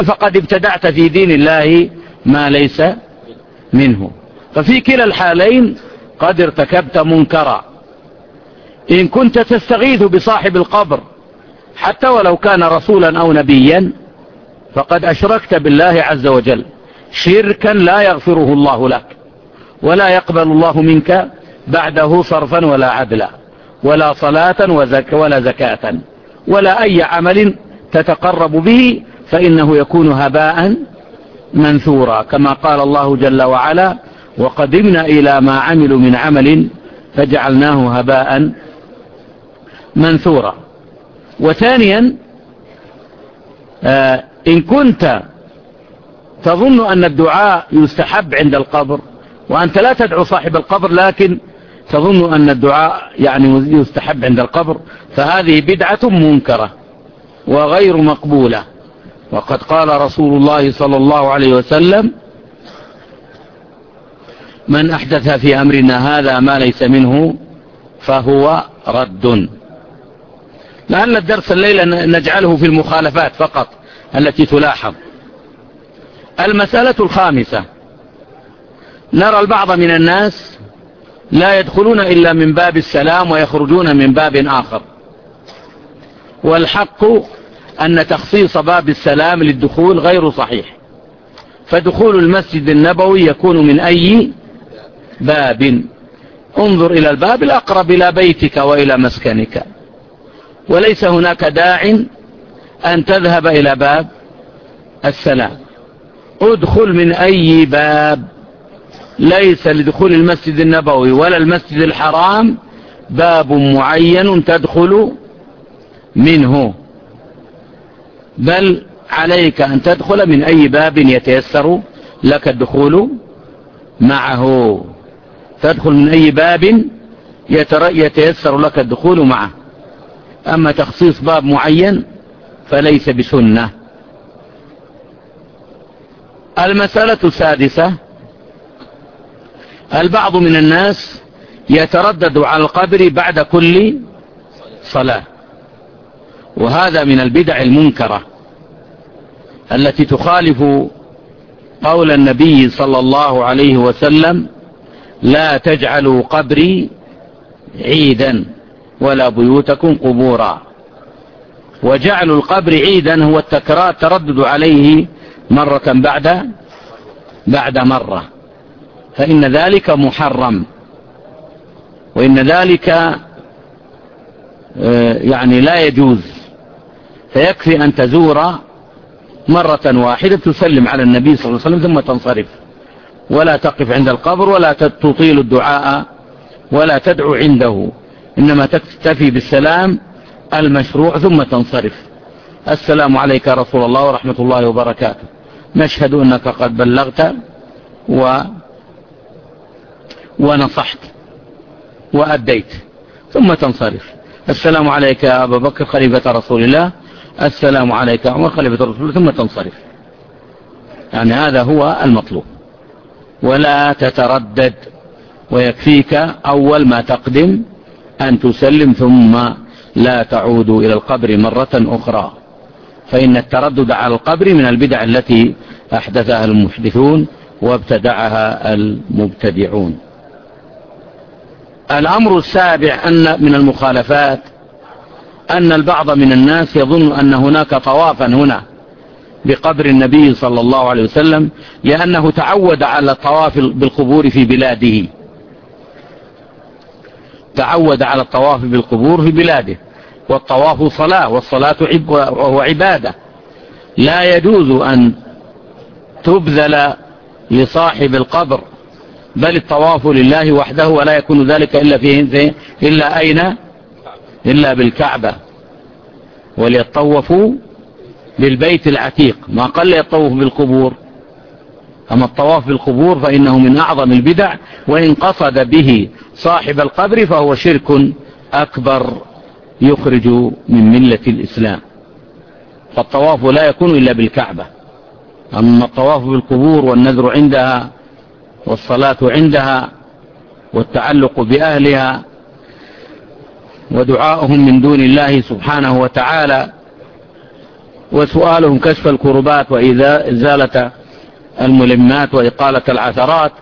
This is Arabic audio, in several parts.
فقد ابتدعت في دين الله ما ليس منه. ففي كلا الحالين قد ارتكبت منكرا. إن كنت تستغيث بصاحب القبر حتى ولو كان رسولا أو نبيا فقد أشركت بالله عز وجل شركا لا يغفره الله لك، ولا يقبل الله منك بعده صرفا ولا عدلا، ولا صلاة ولا زكاة، ولا أي عمل تتقرب به، فإنه يكون هباء منثورا، كما قال الله جل وعلا: وقدمنا إلى ما عملوا من عمل فجعلناه هباء منثورا. وثانيا، إن كنت تظن أن الدعاء يستحب عند القبر وأنت لا تدعو صاحب القبر لكن تظن أن الدعاء يعني يستحب عند القبر، فهذه بدعة منكرة وغير مقبولة. وقد قال رسول الله صلى الله عليه وسلم: من أحدث في أمرنا هذا ما ليس منه فهو رد. لعل الدرس الليلة نجعله في المخالفات فقط التي تلاحظ. المسألة الخامسة: نرى البعض من الناس لا يدخلون إلا من باب السلام ويخرجون من باب آخر، والحق أن تخصيص باب السلام للدخول غير صحيح، فدخول المسجد النبوي يكون من أي باب. انظر إلى الباب الأقرب إلى بيتك وإلى مسكنك، وليس هناك داع أن تذهب إلى باب السلام. ادخل من أي باب، ليس لدخول المسجد النبوي ولا المسجد الحرام باب معين تدخل منه، بل عليك أن تدخل من أي باب يتيسر لك الدخول معه. تدخل من أي باب يتيسر لك الدخول معه. أما تخصيص باب معين فليس بسنة. المسألة السادسة: البعض من الناس يتردد على القبر بعد كل صلاة، وهذا من البدع المنكرة التي تخالف قول النبي صلى الله عليه وسلم: لا تجعلوا قبري عيدا ولا بيوتكم قبورا. وجعل القبر عيدا هو التردد عليه مرة بعد مرة، فإن ذلك محرم، وإن ذلك يعني لا يجوز. فيكفي أن تزور مرة واحدة تسلم على النبي صلى الله عليه وسلم ثم تنصرف، ولا تقف عند القبر ولا تطيل الدعاء ولا تدعو عنده، إنما تكتفي بالسلام المشروع ثم تنصرف. السلام عليك يا رسول الله ورحمة الله وبركاته، نشهد أنك قد بلغت ونصحت وأديت، ثم تنصرف. السلام عليك يا أبا بكر خليفة رسول الله، السلام عليك يا عمر خليفة رسول الله، ثم تنصرف. يعني هذا هو المطلوب، ولا تتردد، ويكفيك أول ما تقدم أن تسلم ثم لا تعود إلى القبر مرة أخرى، فإن التردد على القبر من البدع التي أحدثها المحدثون وابتدعها المبتدعون. الأمر السابع أن من المخالفات أن البعض من الناس يظن أن هناك طوافا هنا بقبر النبي صلى الله عليه وسلم، لأنه تعود على الطواف بالقبور في بلاده، تعود على الطواف بالقبور في بلاده، والطواف صلاة، والصلاة وهو عبادة، لا يجوز أن تبذل لصاحب القبر، بل الطواف لله وحده، ولا يكون ذلك إلا أين؟ إلا بالكعبة. وليطوفوا بالبيت العتيق، ما قال يطوف بالقبور. أما الطواف بالقبور فإنه من أعظم البدع، وإن قصد به صاحب القبر فهو شرك أكبر يخرج من ملة الإسلام. فالطواف لا يكون إلا بالكعبة. أما الطواف بالقبور والنذر عندها والصلاة عندها والتعلق بأهلها ودعاؤهم من دون الله سبحانه وتعالى وسؤالهم كشف الكربات وإزالة الملمات وإقالة العثرات،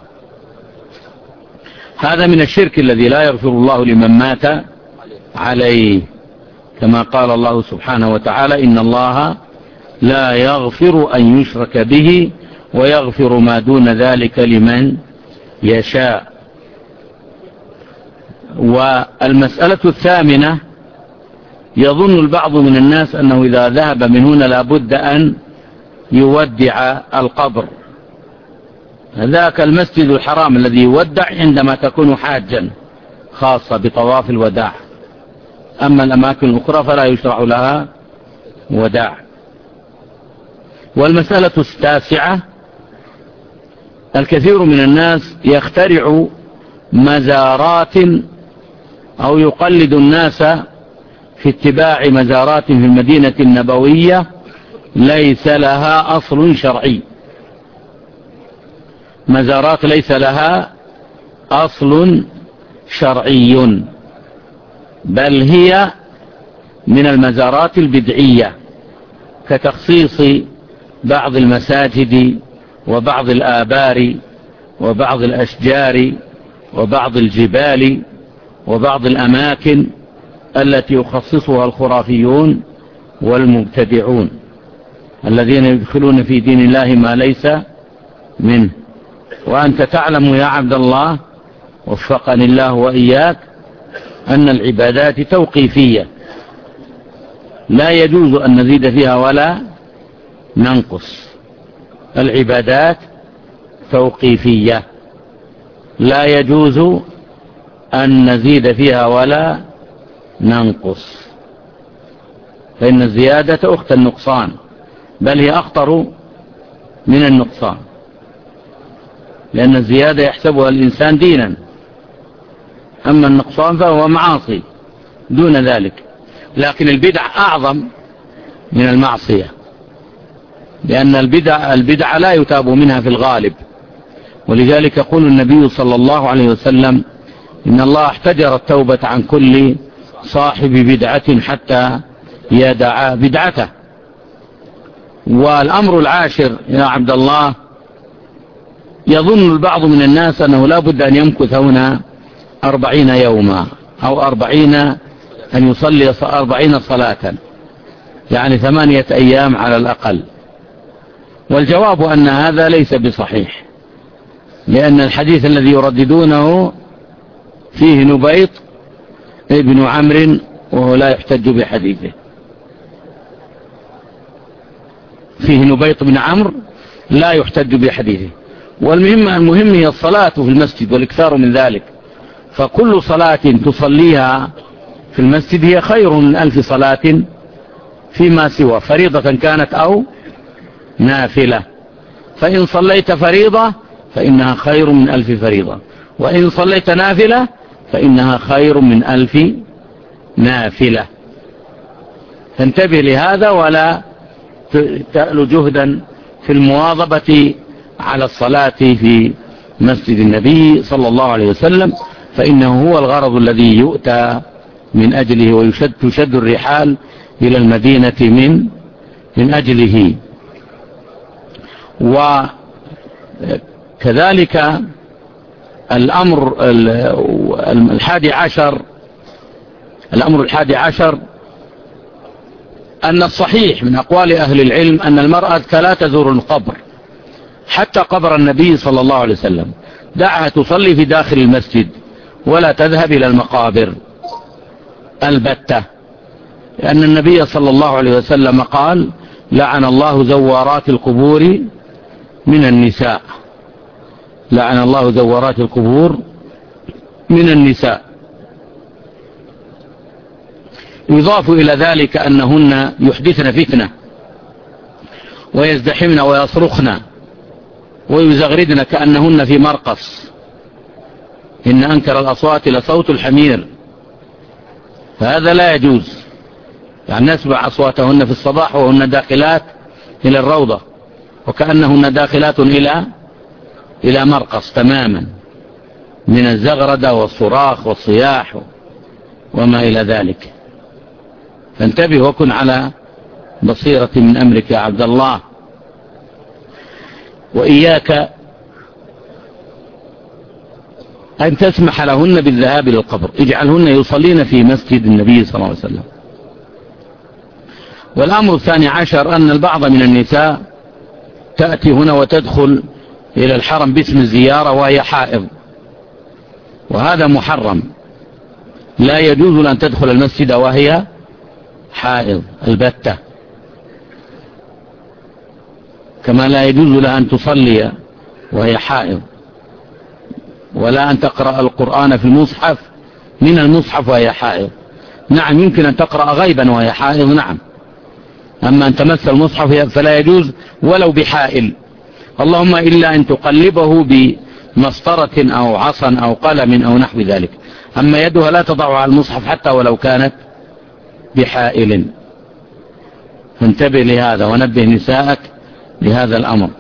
هذا من الشرك الذي لا يغفر الله لمن مات عليه، كما قال الله سبحانه وتعالى: إن الله لا يغفر أن يشرك به ويغفر ما دون ذلك لمن يشاء. والمسألة الثامنة: يظن البعض من الناس أنه إذا ذهب من هنا لابد أن يودع القبر، ذاك المسجد الحرام الذي يودع عندما تكون حاجا خاصة بطواف الوداع، أما الأماكن الأخرى فلا يشرع لها وداع. والمسألة التاسعة: الكثير من الناس يخترع مزارات أو يقلد الناس في اتباع مزارات في المدينة النبوية ليس لها أصل شرعي، مزارات ليس لها أصل شرعي، بل هي من المزارات البدعية، كتخصيص بعض المساجد وبعض الآبار وبعض الأشجار وبعض الجبال وبعض الأماكن التي يخصصها الخرافيون والمبتدعون الذين يدخلون في دين الله ما ليس منه. وأنت تعلم يا عبد الله وفقني الله وإياك أن العبادات توقيفية، لا يجوز أن نزيد فيها ولا ننقص. العبادات توقيفية لا يجوز أن نزيد فيها ولا ننقص، فإن الزيادة أخت النقصان، بل هي أخطر من النقصان، لأن الزيادة يحسبها الإنسان دينا، أما النقصان فهو معاصي دون ذلك. لكن البدع أعظم من المعصية، لأن البدع لا يتاب منها في الغالب، ولذلك يقول النبي صلى الله عليه وسلم: إن الله احتجر التوبة عن كل صاحب بدعة حتى يدع بدعته. والأمر العاشر يا عبد الله: يظن البعض من الناس أنه لا بد أن يمكث هنا 40 يوما أو 40 أن يصلي 40 صلاة، يعني 8 أيام على الأقل. والجواب أن هذا ليس بصحيح، لأن الحديث الذي يرددونه فيه نبيط ابن عمرو وهو لا يحتج بحديثه، فيه نبيط بن عمرو لا يحتج بحديثه. والمهم هي الصلاة في المسجد والإكثار من ذلك، فكل صلاة تصليها في المسجد هي خير من 1000 صلاة فيما سوى، فريضة كانت أو نافلة. فإن صليت فريضة فإنها خير من 1000 فريضة، وإن صليت نافلة فإنها خير من 1000 نافلة. فانتبه لهذا ولا تأل جهدا في المواظبة على الصلاة في مسجد النبي صلى الله عليه وسلم، فإنه هو الغرض الذي يؤتى من أجله وتشد الرحال إلى المدينة من أجله. وكذلك الأمر 11 أن الصحيح من أقوال أهل العلم أن المرأة لا تزور القبر، حتى قبر النبي صلى الله عليه وسلم دعها تصلي في داخل المسجد ولا تذهب إلى المقابر البتة، لأن النبي صلى الله عليه وسلم قال: لعن الله زوارات القبور من النساء، لعن الله زوارات القبور من النساء. يضاف إلى ذلك أنهن يحدثن فتنة ويزدحمن ويصرخن ويزغردن كأنهن في مرقص، إن أنكر الأصوات لصوت الحمير، فهذا لا يجوز. يعني نسمع أصواتهن في الصباح وهن داخلات إلى الروضة، وكأنهن داخلات إلى مرقص تماما من الزغردة والصراخ والصياح وما إلى ذلك. فانتبه وكن على بصيرة من أمرك يا عبد الله. وإياك أن تسمح لهن بالذهاب إلى القبر، اجعلهن يصلين في مسجد النبي صلى الله عليه وسلم. والأمر الثاني عشر أن البعض من النساء تأتي هنا وتدخل إلى الحرم باسم الزيارة وهي حائض، وهذا محرم، لا يجوز أن تدخل المسجد وهي حائض البتة، كما لا يجوز لها أن تصلي وهي حائض، ولا أن تقرأ القرآن في المصحف من المصحف وهي حائض. نعم يمكن أن تقرأ غيبا وهي حائض، نعم، أما أن تمس المصحف فلا يجوز ولو بحائل، اللهم إلا أن تقلبه بمسطرة أو عصا أو قلم أو نحو ذلك، أما يدها لا تضعها على المصحف حتى ولو كانت بحائل. فانتبه لهذا ونبه نساءك لهذا الأمر.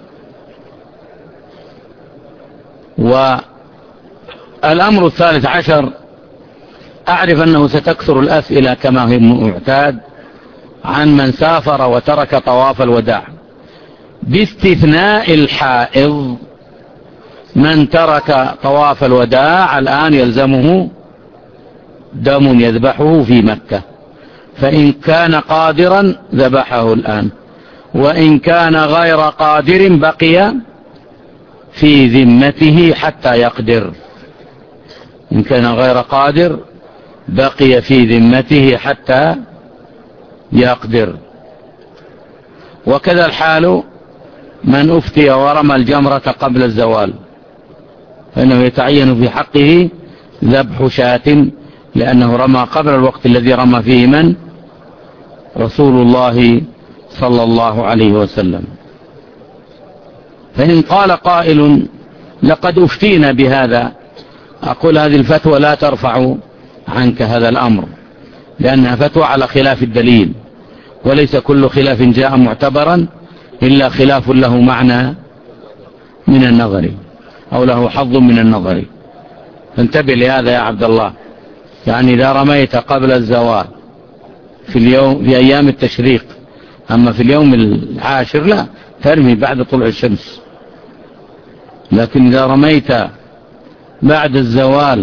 والأمر الثالث عشر، أعرف أنه ستكثر الأسئلة كما هي معتاد عن من سافر وترك طواف الوداع، باستثناء الحائض. من ترك طواف الوداع الآن يلزمه دم يذبحه في مكة، فإن كان قادرا ذبحه الآن، وإن كان غير قادر بقي في ذمته حتى يقدر. إن كان غير قادر بقي في ذمته حتى يقدر. وكذا الحال من أفتي ورمى الجمرة قبل الزوال، فإنه يتعين في حقه ذبح شاة، لأنه رمى قبل الوقت الذي رمى فيه من؟ رسول الله صلى الله عليه وسلم. فإن قال قائل لقد أفتينا بهذا، أقول هذه الفتوى لا ترفع عنك هذا الأمر، لأنها فتوى على خلاف الدليل، وليس كل خلاف جاء معتبرا إلا خلاف له معنى من النظر أو له حظ من النظر. فانتبه لهذا يا عبد الله، يعني إذا رميت قبل الزوال في أيام التشريق، أما في اليوم العاشر لا، ترمي بعد طلوع الشمس. لكن إذا رميت بعد الزوال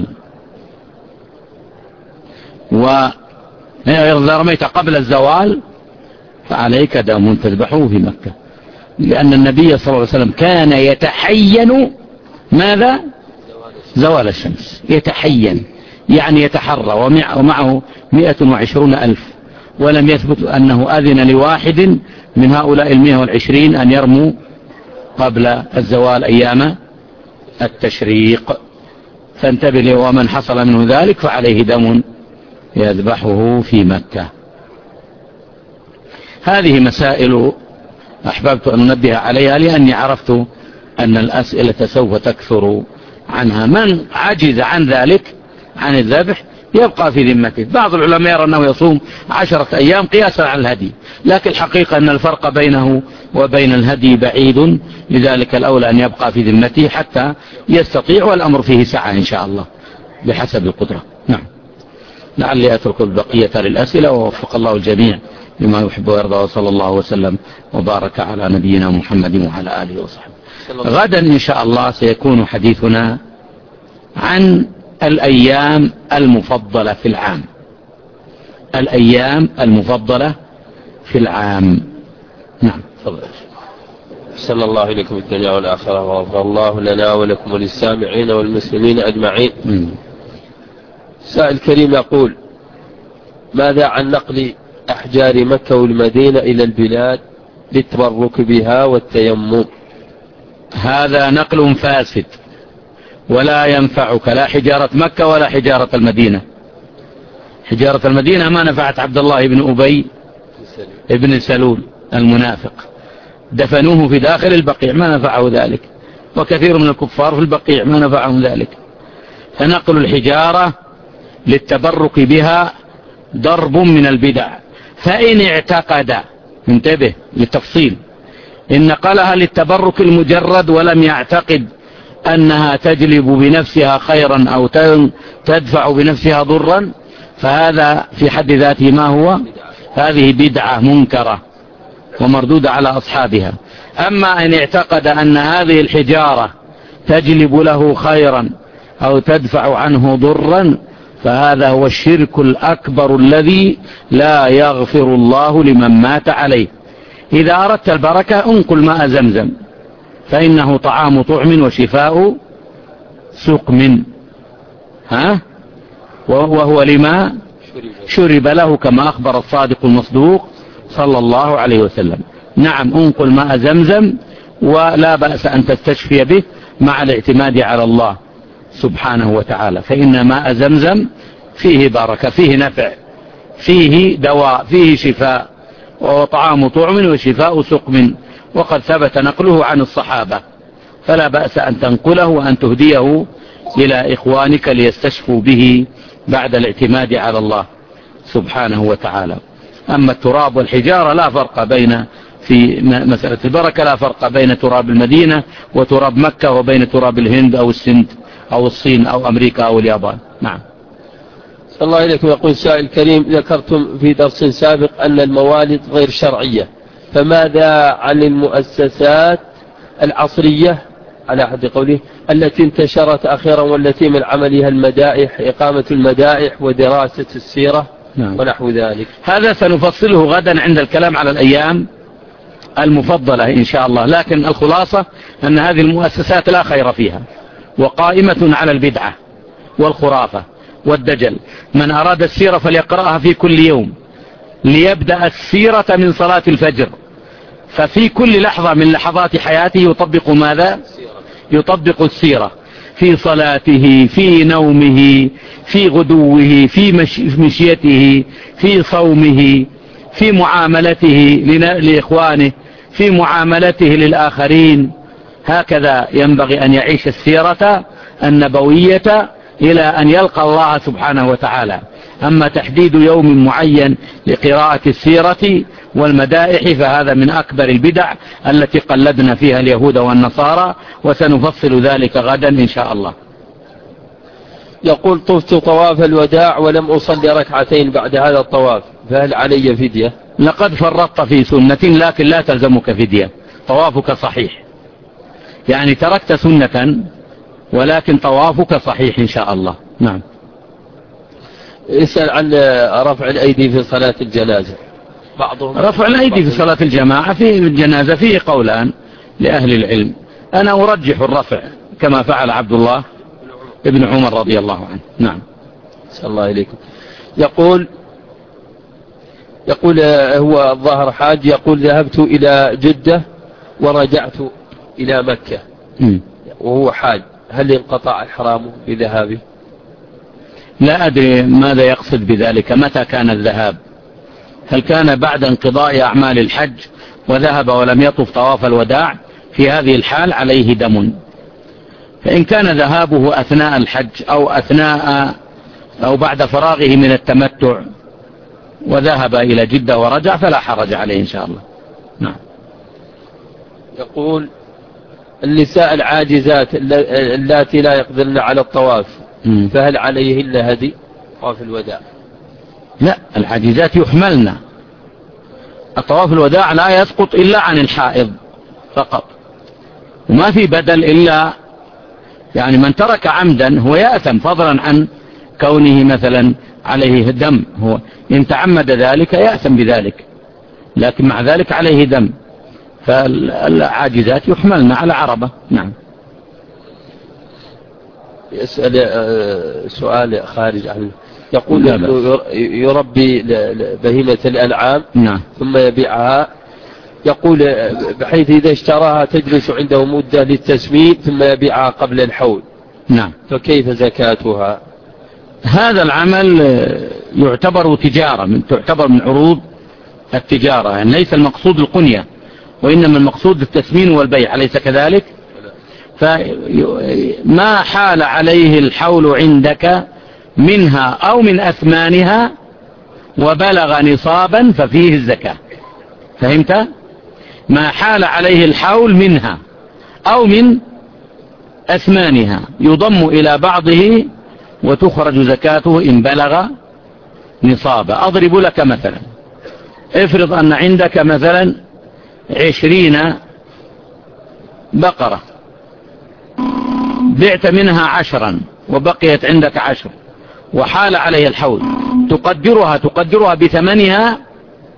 وإذا رميت قبل الزوال فعليك دم تذبحه في مكة، لأن النبي صلى الله عليه وسلم كان يتحين ماذا؟ زوال الشمس، يتحين يعني يتحرى، ومعه 120,000، ولم يثبت أنه أذن لواحد من هؤلاء 120 أن يرموا قبل الزوال أيام التشريق. فانتبه له، ومن حصل منه ذلك فعليه دم يذبحه في مكة. هذه مسائل أحببت أن أنبه عليها، لأني عرفت أن الأسئلة سوف تكثر عنها. من عجز عن ذلك عن الذبح يبقى في ذمته. بعض العلماء يرى أنه يصوم 10 أيام قياسا على الهدي، لكن الحقيقة أن الفرق بينه وبين الهدي بعيد، لذلك الأولى أن يبقى في ذمته حتى يستطيع، والأمر فيه سعة إن شاء الله بحسب القدرة. نعم، لعلي أترك البقية للأسئلة، ووفق الله الجميع لما يحب ويرضى، وصلى الله وسلم وبارك على نبينا محمد وعلى آله وصحبه. غدا إن شاء الله سيكون حديثنا عن الأيام المفضلة في العام. الأيام المفضلة في العام. نعم، تفضل. صلى الله عليكم الدنيا والآخرة، وغفر الله لنا ولكم وللسامعين والمسلمين أجمعين. سائل كريم يقول: ماذا عن نقل أحجار مكة والمدينة إلى البلاد للتبرك بها والتيمم؟ هذا نقل فاسد ولا ينفعك، لا حجارة مكة ولا حجارة المدينة. حجارة المدينة ما نفعت عبد الله بن أبي ابن سلول المنافق، دفنوه في داخل البقيع ما نفعه ذلك، وكثير من الكفار في البقيع ما نفعهم ذلك. فنقل الحجارة للتبرك بها ضرب من البدع. فإن اعتقد، انتبه للتفصيل، إن نقلها للتبرك المجرد ولم يعتقد أنها تجلب بنفسها خيرا أو تدفع بنفسها ضرا، فهذا في حد ذاته ما هو؟ هذه بدعة منكرة ومردودة على أصحابها. أما إن اعتقد أن هذه الحجارة تجلب له خيرا أو تدفع عنه ضرا فهذا هو الشرك الأكبر الذي لا يغفر الله لمن مات عليه. إذا أردت البركة انقل ماء زمزم فإنه طعام طعم وشفاء سقم، وهو لما شرب له كما أخبر الصادق المصدوق صلى الله عليه وسلم. نعم انقل ماء زمزم ولا بأس أن تستشفي به مع الاعتماد على الله سبحانه وتعالى، فإن ماء زمزم فيه بركة، فيه نفع، فيه دواء، فيه شفاء، وهو طعام طعم وشفاء سقم، وقد ثبت نقله عن الصحابة، فلا بأس أن تنقله وأن تهديه إلى إخوانك ليستشفوا به بعد الاعتماد على الله سبحانه وتعالى. أما التراب والحجارة لا فرق بين في مسألة البركة، لا فرق بين تراب المدينة وتراب مكة وبين تراب الهند أو السند أو الصين أو أمريكا أو اليابان. نعم. صلى الله عليكم. يقول السائل الكريم: ذكرتم في درس سابق أن الموالد غير شرعية، فماذا عن المؤسسات العصرية على أحد قوله التي انتشرت أخيرا والتي من عملها المدائح، إقامة المدائح ودراسة السيرة ونحو ذلك؟ هذا سنفصله غدا عند الكلام على الأيام المفضلة إن شاء الله، لكن الخلاصة أن هذه المؤسسات لا خير فيها وقائمة على البدعة والخرافة والدجل. من أراد السيرة فليقرأها في كل يوم، ليبدأ السيرة من صلاة الفجر، ففي كل لحظة من لحظات حياته يطبق ماذا؟ يطبق السيرة في صلاته، في نومه، في غدوه، في مشيته، في صومه، في معاملته لإخوانه، في معاملته للآخرين. هكذا ينبغي أن يعيش السيرة النبوية إلى أن يلقى الله سبحانه وتعالى. أما تحديد يوم معين لقراءة السيرة والمدائح فهذا من أكبر البدع التي قلدنا فيها اليهود والنصارى، وسنفصل ذلك غدا إن شاء الله. يقول: طفت طواف الوداع ولم أصلي ركعتين بعد هذا الطواف، فهل علي فدية؟ لقد فرطت في سنة لكن لا تلزمك فدية، طوافك صحيح، يعني تركت سنة ولكن طوافك صحيح إن شاء الله. نعم. اسأل عن رفع الأيدي في صلاة الجنازة. بعضهم رفع الأيدي في صلاة الجماعة في الجنازة فيه قولان لأهل العلم، أنا أرجح الرفع كما فعل عبد الله ابن عمر رضي الله عنه. نعم. صلى الله عليكم. يقول هو الظاهر حاج، يقول: ذهبت إلى جدة ورجعت إلى مكة وهو حاج، هل انقطع إحرامه بذهابه؟ لا أدري ماذا يقصد بذلك، متى كان الذهاب؟ هل كان بعد انقضاء أعمال الحج وذهب ولم يطف طواف الوداع؟ في هذه الحال عليه دم. فإن كان ذهابه أثناء الحج أو بعد فراغه من التمتع وذهب إلى جدة ورجع فلا حرج عليه إن شاء الله. نعم. يقول: النساء العاجزات اللاتي لا يقدرن على الطواف فهل عليهن هدي طواف الوداع؟ لا، العاجزات يحملن. الطواف الوداع لا يسقط إلا عن الحائض فقط، وما في بدل إلا يعني من ترك عمدا هو يأثم، فضلا عن كونه مثلا عليه دم، هو إن تعمد ذلك يأثم بذلك، لكن مع ذلك عليه دم، فالعاجزات يحملن على عربة. نعم. يسأل سؤال خارج عنه، يقول: يربي بهيمة الأنعام نعم. ثم يبيعها، يقول بحيث إذا اشتراها تجلس عنده مدة للتسمين ثم يبيعها قبل الحول. نعم. فكيف زكاتها؟ هذا العمل يعتبر تجارة، تعتبر من عروض التجارة، يعني ليس المقصود القنية وإنما المقصود التسمين والبيع، أليس كذلك؟ فما حال عليه الحول عندك منها أو من أثمانها وبلغ نصابا ففيه الزكاة. فهمت؟ ما حال عليه الحول منها أو من أثمانها يضم إلى بعضه وتخرج زكاته إن بلغ نصابا. أضرب لك مثلا، افرض أن عندك مثلا 20 بقرة، بعت منها 10 وبقيت عندك 10 وحال عليه الحول، تقدرها بثمنها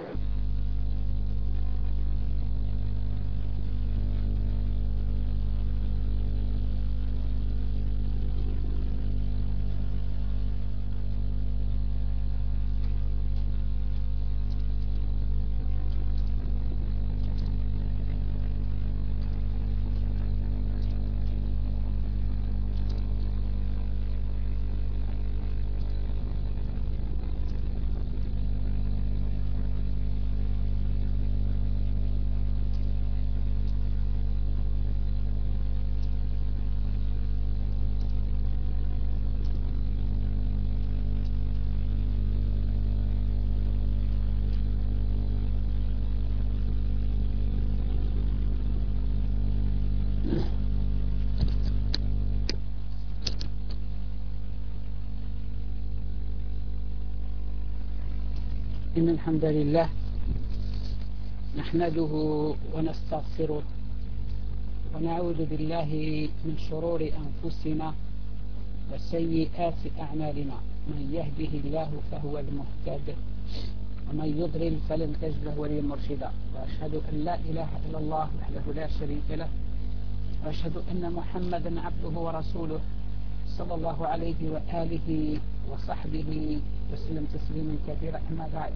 إن الحمد لله نحمده ونستغفره ونعوذ بالله من شرور أنفسنا وسيئات أعمالنا، من يهده الله فهو المهتد ومن يضلل فلن تجد له وليا مرشدا، وأشهد أن لا إله إلا الله وحده لا شريك له، وأشهد أن محمدا عبده ورسوله صلى الله عليه وآله وصحبه وسلم تسليما كثيرا. أما بعد،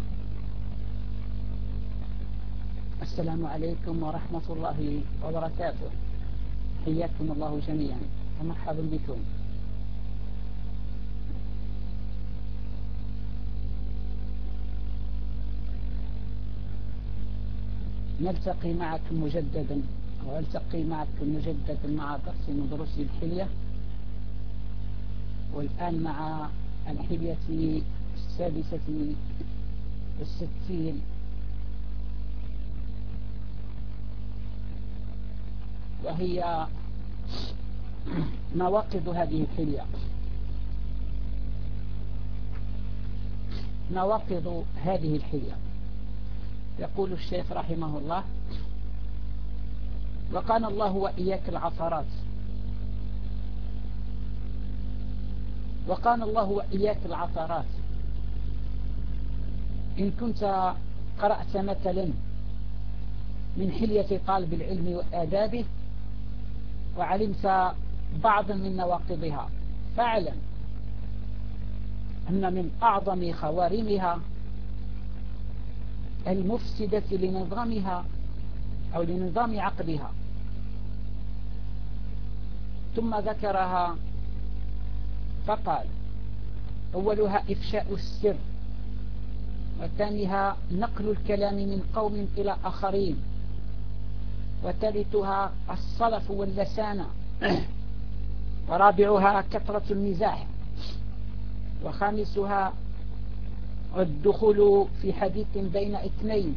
السلام عليكم ورحمة الله وبركاته، حياكم الله جميعا ومرحبا بكم. نلتقي معكم مجددا مع درس من دروس الحلية، والآن مع الحلية 66، وهي نواقض هذه الحلية. نواقض هذه الحلية. يقول الشيخ رحمه الله: وقانا الله وإياك العثرات، وقانا الله وإياك العثرات. إن كنت قرأت مثلا من حلية طالب العلم وآدابه وعلمت بعضا من نواقضها، فاعلم أن من أعظم خوارمها المفسدة لنظامها أو لنظام عقدها. ثم ذكرها فقال: أولها إفشاء السر، وثانيها نقل الكلام من قوم إلى آخرين، وثالثها الصلف واللسانة، ورابعها كثرة المزاح، وخامسها الدخول في حديث بين اثنين،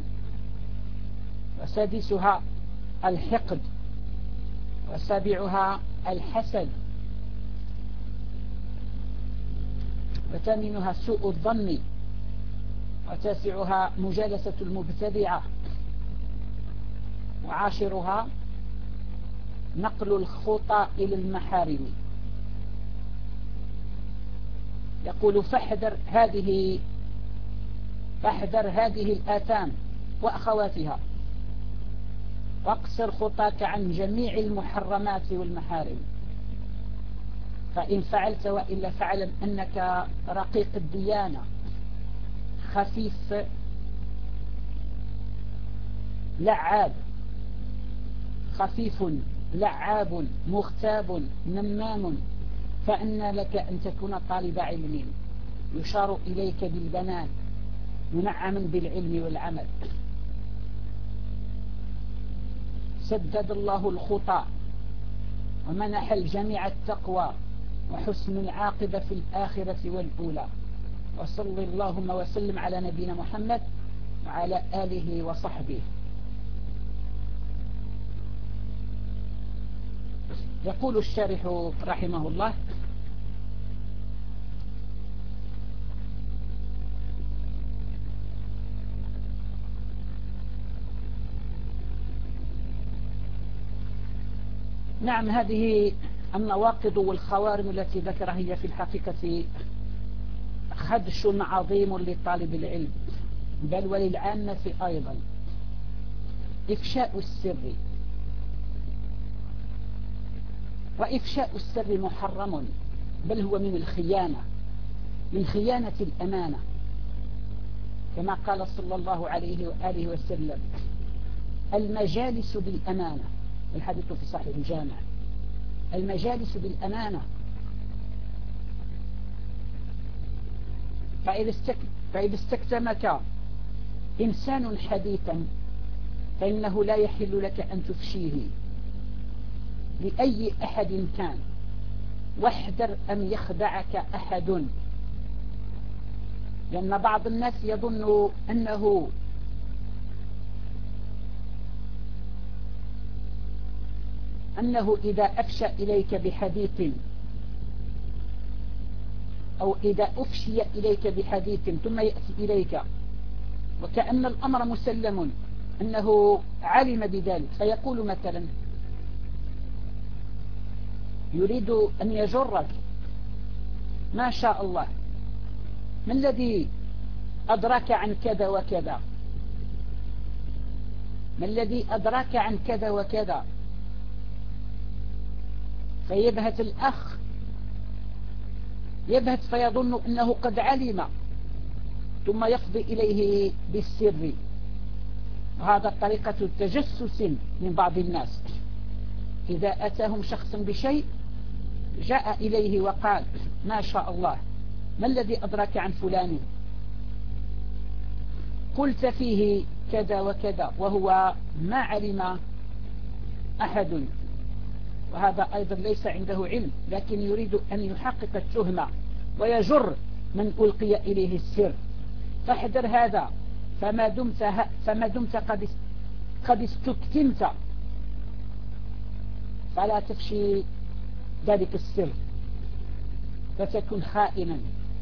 وسادسها الحقد، وسابعها الحسد، وثامنها سوء الظن، وتاسعها مجالسة المبتدعة، وعاشرها نقل الخطى إلى المحارم. يقول: فاحذر هذه الآثام وأخواتها، واقصر خطاك عن جميع المحرمات والمحارم، فإن فعلت وإلا فاعلم أنك رقيق الديانة، خفيف لعاب، خفيف لعاب، مغتاب نمام، فأن لك أن تكون طالب علم يشار إليك بالبنان منعما بالعلم والعمل. سدد الله الخطى ومنح الجميع التقوى وحسن العاقبة في الآخرة والأولى. وصل اللهم وسلم على نبينا محمد وعلى آله وصحبه. يقول الشارح رحمه الله: نعم، هذه النواقض والخوارم التي ذكرها هي في الحقيقة خدش عظيم لطالب العلم بل وللعامة أيضا. إفشاء السر، وإفشاء السر محرم، بل هو من الخيانة، من خيانة الأمانة، كما قال صلى الله عليه وآله وسلم: المجالس بالأمانة، الحديث في صحيح الجامع، المجالس بالأمانة. فإذا استكتمك إنسان حديثا فإنه لا يحل لك أن تفشيه لأي أحد كان، واحذر أن يخدعك أحد، لأن بعض الناس يظن أنه إذا أفشى إليك بحديث أو إذا أفشي إليك بحديث ثم يأتي إليك وكأن الأمر مسلم أنه علم بذلك، فيقول مثلا يريد أن يجرك: ما شاء الله، ما الذي أدراك عن كذا وكذا، ما الذي أدراك عن كذا وكذا، فيبهت الأخ، يبهت فيظن أنه قد علم، ثم يفضي إليه بالسر. وهذا طريقة التجسس من بعض الناس، إذا أتاهم شخص بشيء جاء إليه وقال: ما شاء الله، ما الذي أدراك عن فلان، قلت فيه كذا وكذا، وهو ما علم أحد، وهذا أيضا ليس عنده علم، لكن يريد أن يحقق التهمة ويجر من ألقي إليه السر. فاحذر هذا، فما دمت قد استكتمت فلا تفشي ذلك السر فتكون خائنا.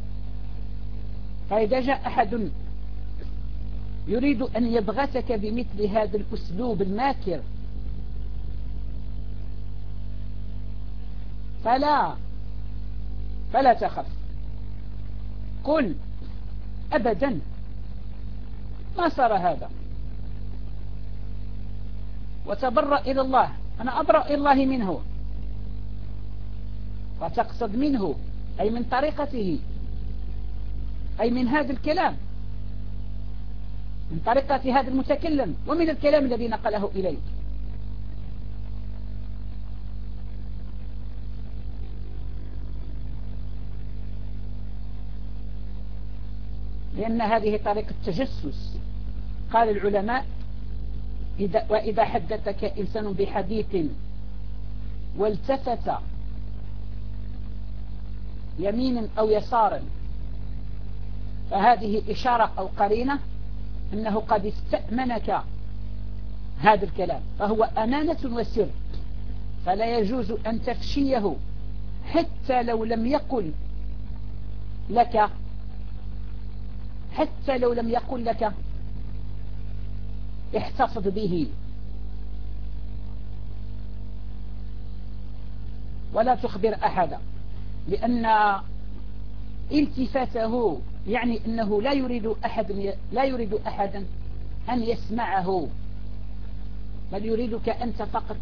فإذا جاء أحد يريد أن يبغتك بمثل هذا الأسلوب الماكر فلا تخف، قل: أبدا ما صار هذا، وتبرأ إلى الله، أنا أبرأ إلى الله منه، وتقصد منه أي من طريقته، أي من هذا الكلام، من طريقة هذا المتكلم، ومن الكلام الذي نقله إليك. لأن هذه طريقة تجسس. قال العلماء: وإذا حدثك إنسان بحديث والتفت يمين أو يسار فهذه إشارة أو قرينة أنه قد استأمنك هذا الكلام، فهو أمانة وسر، فلا يجوز أن تفشيه حتى لو لم يقل لك، حتى لو لم يقل لك احتفظ به، ولا تخبر أحدا، لأن التفاته يعني أنه لا يريد أحدا أن يسمعه، بل يريدك أنت فقط،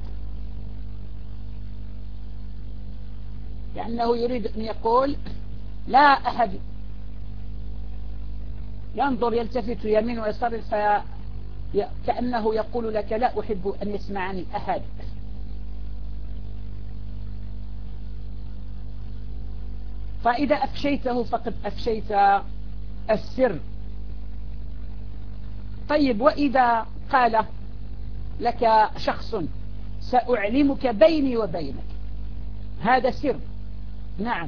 لأنه يريد أن يقول لا أحد ينظر يلتفت يمين ويسار كأنه يقول لك: لا أحب أن يسمعني أحد. فإذا أفشيته فقد أفشيت السر. طيب، وإذا قال لك شخص: سأعلمك بيني وبينك، هذا سر، نعم،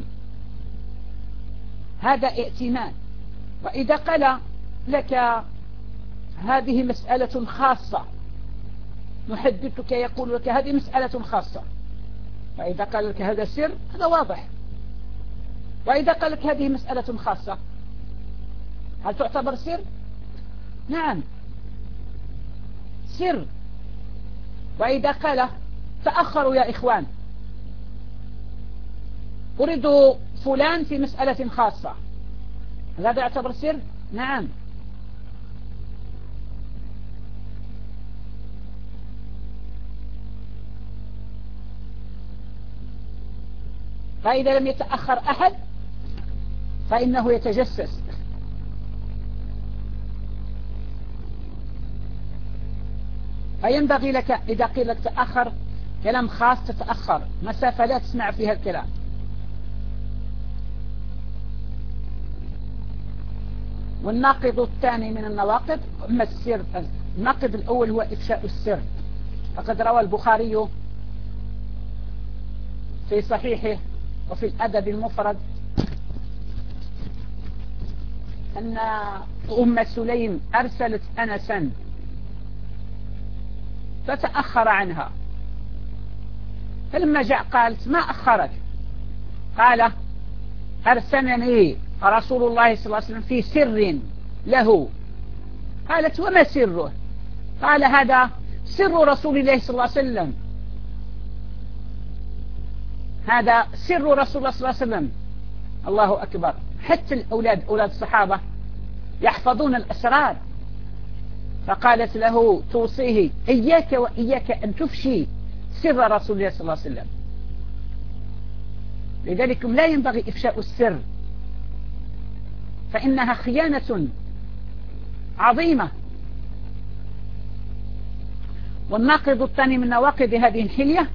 هذا ائتمان. وإذا قال لك: هذه مسألة خاصة، نحدثك، يقول لك: هذه مسألة خاصة. فإذا قال لك هذا سر، هذا واضح. وإذا قال لك هذه مسألة خاصة، هل تعتبر سر؟ نعم، سر. وإذا قال: تأخروا يا إخوان، أريد فلان في مسألة خاصة، هذا يعتبر سر؟ نعم. فإذا لم يتأخر أحد فإنه يتجسس. فينبغي لك إذا قيل لك تأخر كلام خاص تتأخر، مسافة لا تسمع فيها الكلام. والناقض الثاني من النواقض أما السر. الناقض الأول هو إفشاء السر، فقد روى البخاري في صحيحه وفي الأدب المفرد أن أم سليم أرسلت أنسا فتأخر عنها، فلما جاء قالت ما أخرك؟ قال أرسلني رسول الله صلى الله عليه وسلم في سر له. قالت وما سره؟ قال هذا سر رسول الله صلى الله عليه وسلم، هذا سر رسول الله صلى الله عليه وسلم. الله أكبر. حتى الأولاد أولاد الصحابة يحفظون الأسرار، فقالت له توصيه إياك وإياك أن تفشي سر رسول الله صلى الله عليه وسلم. لذلك لا ينبغي إفشاء السر، فإنها خيانة عظيمة. والناقض الثاني من نواقض هذه الحلية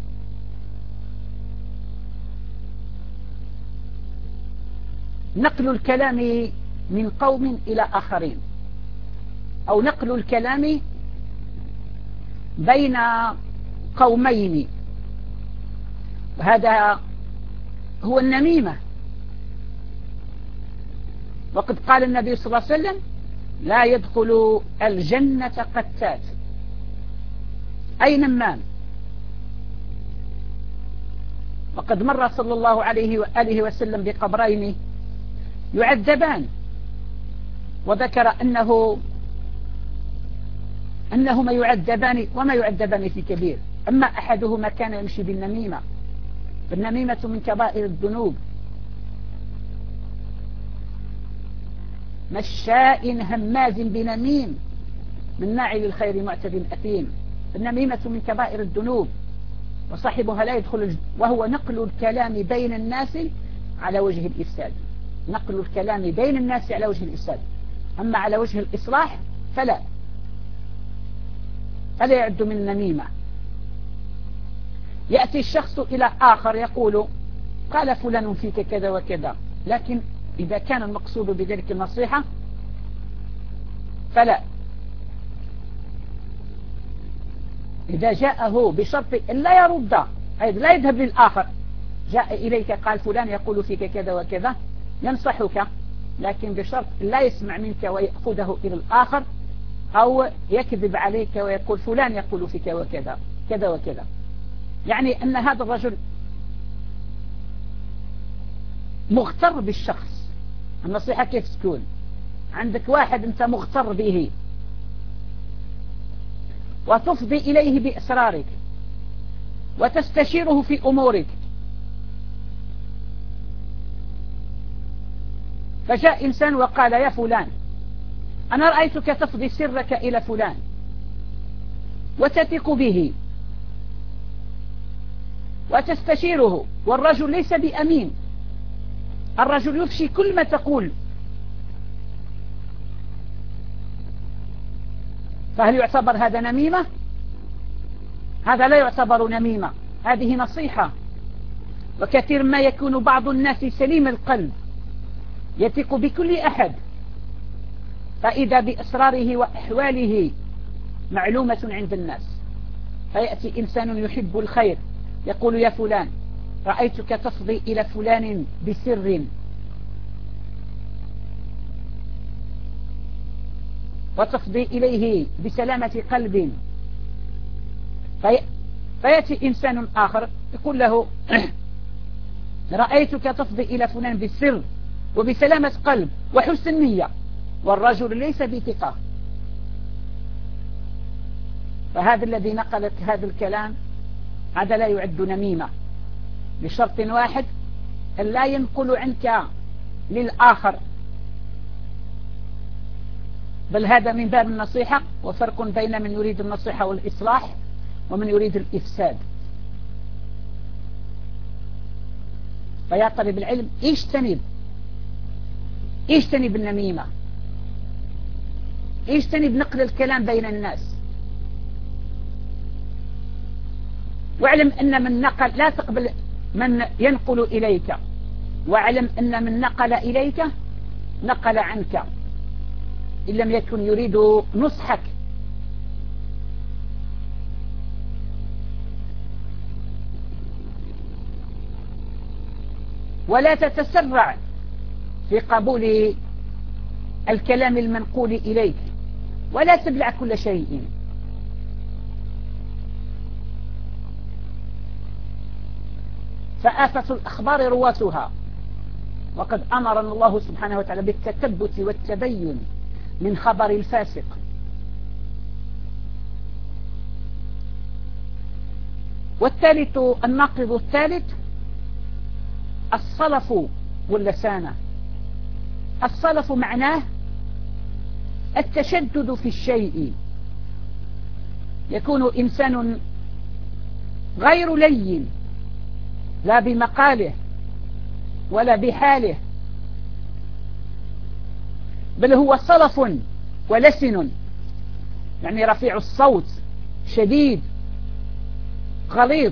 نقل الكلام من قوم إلى آخرين، أو نقل الكلام بين قومين، وهذا هو النميمة. وقد قال النبي صلى الله عليه وسلم لا يدخل الجنة قتات، أي نمام. وقد مر صلى الله عليه وآله وسلم بقبرين يعذبان، وذكر أنهما يعذبان وما يعذبان في كبير. أما أحدهما كان يمشي بالنميمة، فالنميمة من كبائر الذنوب، مشاء هماز بنميم مناع للخير معتد أثيم. النميمة من كبائر الذنوب وصاحبها لا يدخل وهو نقل الكلام بين الناس على وجه الإفساد. نقل الكلام بين الناس على وجه الإفساد، أما على وجه الإصلاح فلا يعد من النميمة. يأتي الشخص إلى آخر يقول قال فلان فيك كذا وكذا، لكن إذا كان المقصود بذلك النصيحة فلا. إذا جاءه بشرط أن لا يرد، أي لا يذهب للآخر، جاء إليك قال فلان يقول فيك كذا وكذا، ينصحك، لكن بشرط لا يسمع منك ويأخذه إلى الآخر، أو يكذب عليك ويقول فلان يقول فيك وكذا كذا وكذا. يعني أن هذا الرجل مغتر بالشخص. النصيحة كيف تكون؟ عندك واحد أنت مغتر به وتفضي إليه بإسرارك وتستشيره في أمورك، فجاء إنسان وقال يا فلان أنا رأيتك تفضي سرك إلى فلان وتثق به وتستشيره، والرجل ليس بأمين، الرجل يفشي كل ما تقول، فهل يعتبر هذا نميمة؟ هذا لا يعتبر نميمة، هذه نصيحة. وكثير ما يكون بعض الناس سليم القلب يثق بكل أحد، فإذا بأسراره وأحواله معلومة عند الناس، فيأتي إنسان يحب الخير يقول يا فلان رأيتك تفضي إلى فلان بسر، وتفضي إليه بسلامة قلب، فيأتي إنسان آخر يقول له رأيتك تفضي إلى فلان بالسر وبسلامة قلب وحسن نية، والرجل ليس بثقة. فهذا الذي نقلت هذا الكلام هذا لا يعد نميمة، بشرط واحد: أن لا ينقل عنك للآخر، بل هذا من باب النصيحة، وفرق بين من يريد النصيحة والإصلاح ومن يريد الإفساد. فيا طالب العلم اجتنب النميمة، اجتنب نقل الكلام بين الناس، واعلم أن من نقل لا تقبل من ينقل إليك، واعلم أن من نقل إليك نقل عنك إن لم يكن يريد نصحك. ولا تتسرع في قبول الكلام المنقول إليك، ولا تبلع كل شيء. فآفة الأخبار رواتها، وقد أمرنا الله سبحانه وتعالى بالتثبت والتبين من خبر الفاسق. والثالث، الناقض الثالث، الصلف واللسانة. الصلف معناه التشدد في الشيء، يكون إنسان غير لين لا بمقاله ولا بحاله، بل هو صلف ولسن، يعني رفيع الصوت، شديد، غليظ.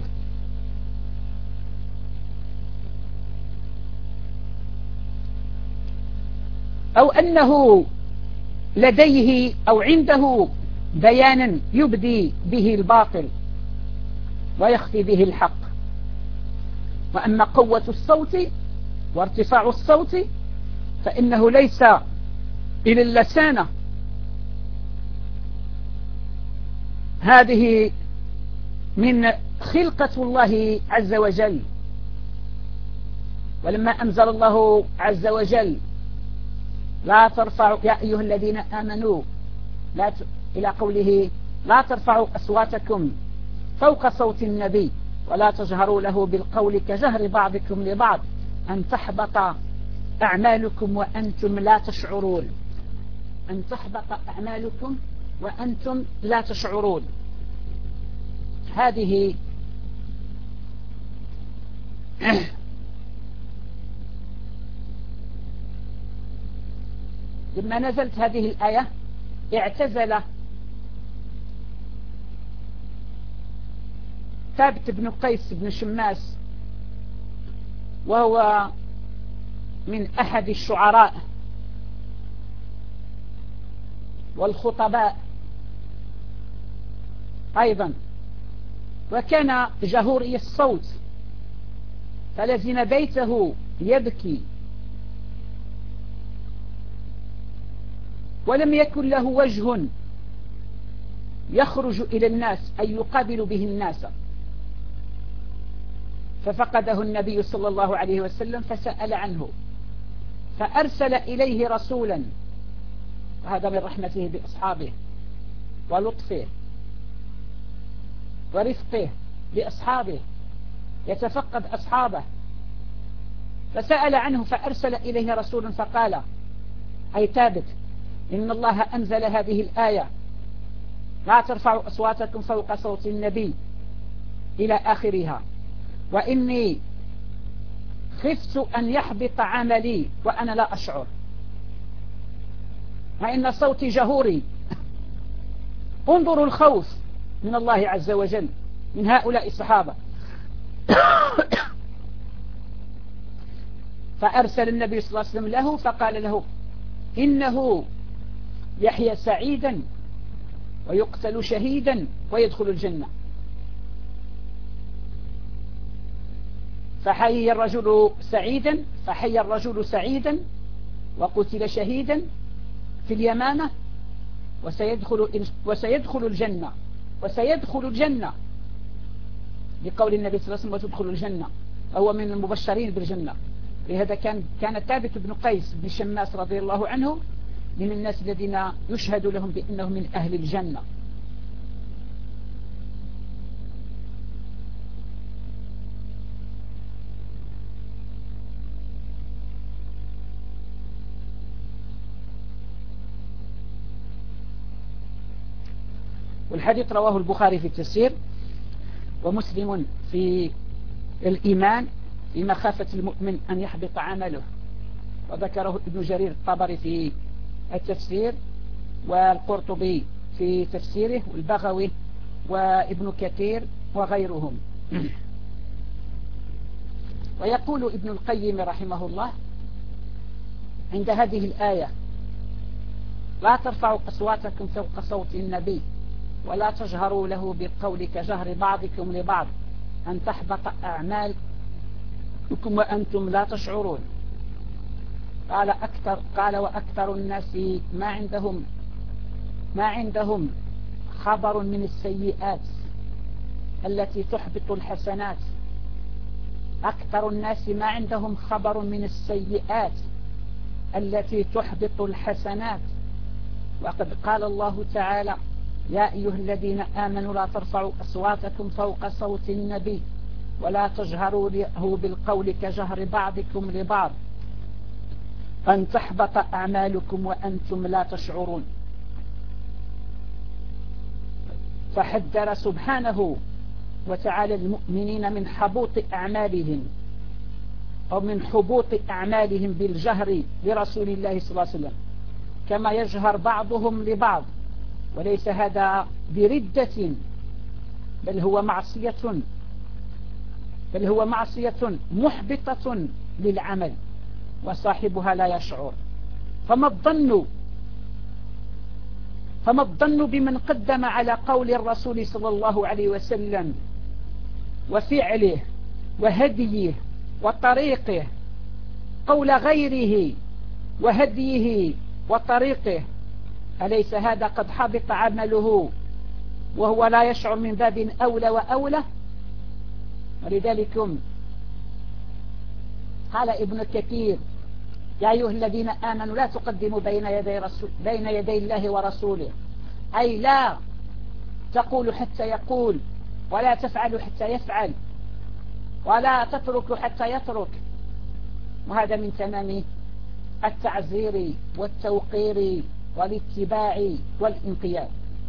أو أنه لديه أو عنده بيانا يبدي به الباطل ويخفي به الحق. وأما قوة الصوت وارتفاع الصوت فإنه ليس إلى اللسانة، هذه من خلقة الله عز وجل. ولما أنزل الله عز وجل لا ترفعوا يا أيها الذين آمنوا إلى قوله لا ترفعوا أصواتكم فوق صوت النبي ولا تجهروا له بالقول كجهر بعضكم لبعض أن تحبط أعمالكم وأنتم لا تشعرون. أن تحبط أعمالكم وأنتم لا تشعرون. هذه لما نزلت هذه الآية اعتزل ثابت بن قيس بن شماس، وهو من أحد الشعراء والخطباء أيضا، وكان جهوري الصوت، فلزم بيته يبكي، ولم يكن له وجه يخرج إلى الناس أي يقابل به الناس، ففقده النبي صلى الله عليه وسلم فسأل عنه، فأرسل إليه رسولا، وهذا من رحمته بأصحابه ولطفه ورفقه بأصحابه، يتفقد أصحابه، فسأل عنه فأرسل إليه رسولا فقال أي ثابت إن الله أنزل هذه الآية لا ترفعوا أصواتكم فوق صوت النبي إلى آخرها، وإني خفت أن يحبط عملي وأنا لا أشعر، وإن صوتي جهوري. انظروا الخوف من الله عز وجل من هؤلاء الصحابة. فأرسل النبي صلى الله عليه وسلم له فقال له إنه يحيى سعيدا ويقتل شهيدا ويدخل الجنة. فحي الرجل سعيدا وقتل شهيدا في اليمامة وسيدخل الجنة لقول النبي صلى الله عليه وسلم وتدخل الجنة، هو من المبشرين بالجنة. لهذا كان ثابت بن قيس بن شماس رضي الله عنه من الناس الذين يشهد لهم بأنهم من أهل الجنة. والحديث رواه البخاري في التفسير ومسلم في الإيمان في مخافة المؤمن أن يحبط عمله، وذكره ابن جرير الطبري في التفسير والقرطبي في تفسيره والبغوي وابن كثير وغيرهم. ويقول ابن القيم رحمه الله عند هذه الآية: لا ترفعوا أصواتكم فوق صوت النبي ولا تجهروا له بالقول كجهر بعضكم لبعض أن تحبط أعمالكم وأنتم لا تشعرون. قال وأكثر الناس ما عندهم خبر من السيئات التي تحبط الحسنات. أكثر الناس ما عندهم خبر من السيئات التي تحبط الحسنات. وقد قال الله تعالى: يا أيها الذين آمنوا لا ترفعوا أصواتكم فوق صوت النبي ولا تجهروا له بالقول كجهر بعضكم لبعض أن تحبط أعمالكم وأنتم لا تشعرون. فحذر سبحانه وتعالى المؤمنين من حبوط أعمالهم أو من حبوط أعمالهم بالجهر لرسول الله صلى الله عليه وسلم كما يجهر بعضهم لبعض، وليس هذا بردة بل هو معصية محبطة للعمل وصاحبها لا يشعر. فما الظن بمن قدم على قول الرسول صلى الله عليه وسلم وفعله وهديه وطريقه قول غيره وهديه وطريقه؟ أليس هذا قد حبط عمله وهو لا يشعر من باب أولى وأولى؟ ولذلك قال ابن كثير: يا أيها الذين آمنوا لا تقدموا بين يدي الله ورسوله، أي لا تقولوا حتى يقول، ولا تفعلوا حتى يفعل، ولا تتركوا حتى يترك. وهذا من تمام التعزير والتوقير والاتباع والانقياد.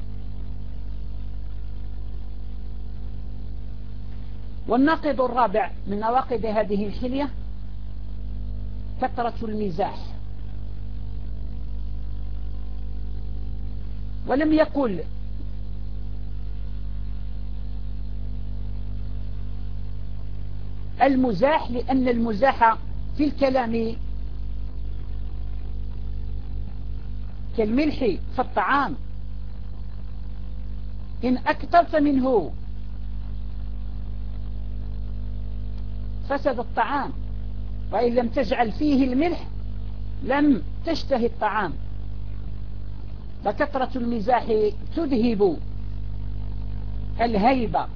والناقض الرابع من نواقض هذه الحلية كثرة المزاح. ولم يقل المزاح لأن المزاح في الكلام كالملح في الطعام، إن أكثرت منه فسد الطعام، وإن لم تجعل فيه الملح لم تشتهي الطعام. فكثرة المزاح تذهب الهيبة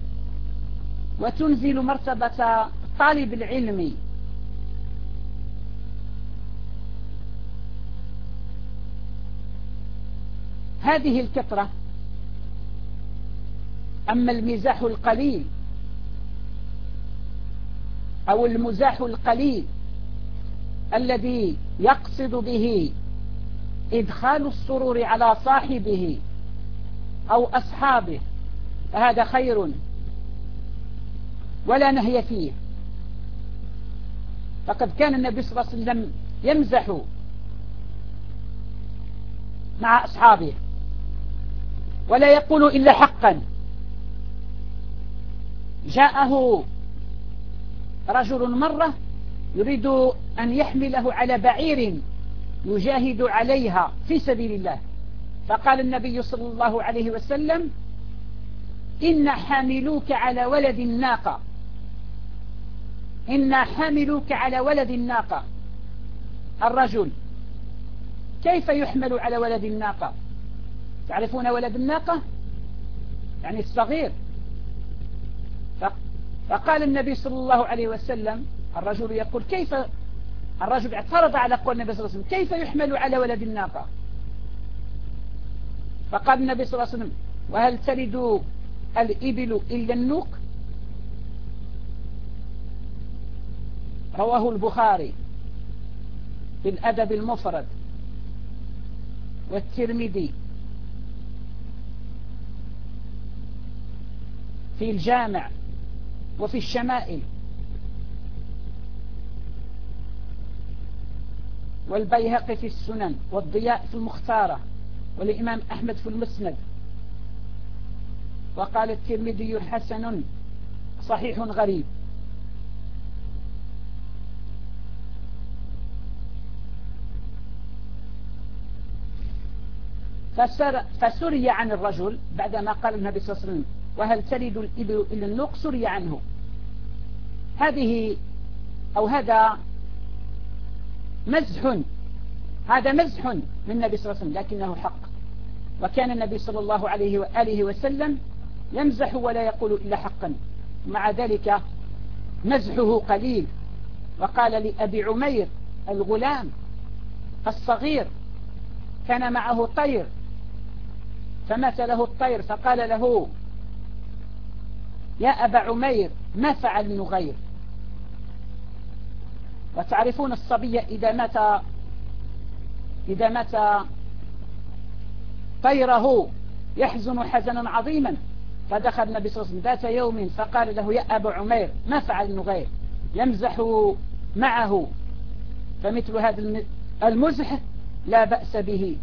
وتنزل مرتبة طالب العلم. هذه الكثرة. أما المزاح القليل أو المزاح القليل الذي يقصد به إدخال السرور على صاحبه أو أصحابه فهذا خير ولا نهي فيه. فقد كان النبي صلى الله عليه وسلم يمزح مع أصحابه ولا يقول إلا حقا. جاءه رجل مرة يريد أن يحمله على بعير يجاهد عليها في سبيل الله، فقال النبي صلى الله عليه وسلم: إن حاملوك على ولد الناقة، إن حاملوك على ولد الناقة. الرجل كيف يحمل على ولد الناقة؟ تعرفون ولد الناقة؟ يعني الصغير. فقال النبي صلى الله عليه وسلم: الرجل يقول كيف، الرجل اعترض على قول النبي صلى الله عليه وسلم: كيف يحمل على ولد الناقة؟ فقال النبي صلى الله عليه وسلم: وهل تلد الإبل إلا النوق؟ رواه البخاري في الأدب المفرد والترمذي في الجامع وفي الشمائل، والبيهقي في السنن، والضياء في المختارة، والإمام أحمد في المسند. وقال الترمذي حسن صحيح غريب. فسري عن الرجل بعدما قال النبي صلى الله عليه وسلم وهل تلد الإبل إلا النوق، سري عنه. هذا مزح، هذا مزح من النبي صلى الله عليه وسلم، لكنه حق. وكان النبي صلى الله عليه وآله وسلم يمزح ولا يقول إلا حقا، مع ذلك مزحه قليل. وقال لأبي عمير الغلام الصغير كان معه طير فمات له الطير، فقال له يا أبا عمير ما فعل النغير. وتعرفون الصبي إذا مات طيره يحزن حزنا عظيما. فدخل النبي صلى الله عليه وسلم ذات يوم فقال له يا أبا عمير ما فعل النغير، يمزح معه. فمثل هذا المزح لا بأس به.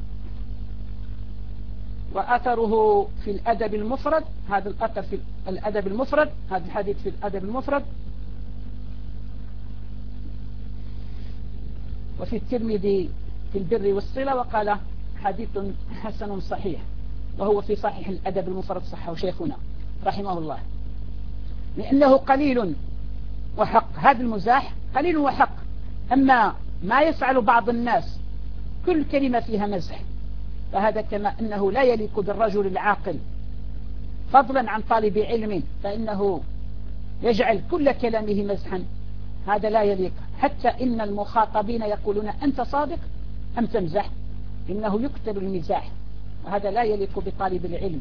وأثره في الأدب المفرد، هذا الأثر في الأدب المفرد، هذا الحديث في الأدب المفرد، وفي الترمذي في البر والصلة، وقال حديث حسن صحيح، وهو في صحيح الأدب المفرد صحه شيخنا رحمه الله، لأنه قليل وحق. هذا المزاح قليل وحق. أما ما يفعل بعض الناس كل كلمة فيها مزح، فهذا كما أنه لا يليق بالرجل العاقل، فضلا عن طالب علم، فإنه يجعل كل كلامه مزحا، هذا لا يليق. حتى إن المخاطبين يقولون أنت صادق أم تمزح، إنه يكتب المزاح، وهذا لا يليق بطالب العلم.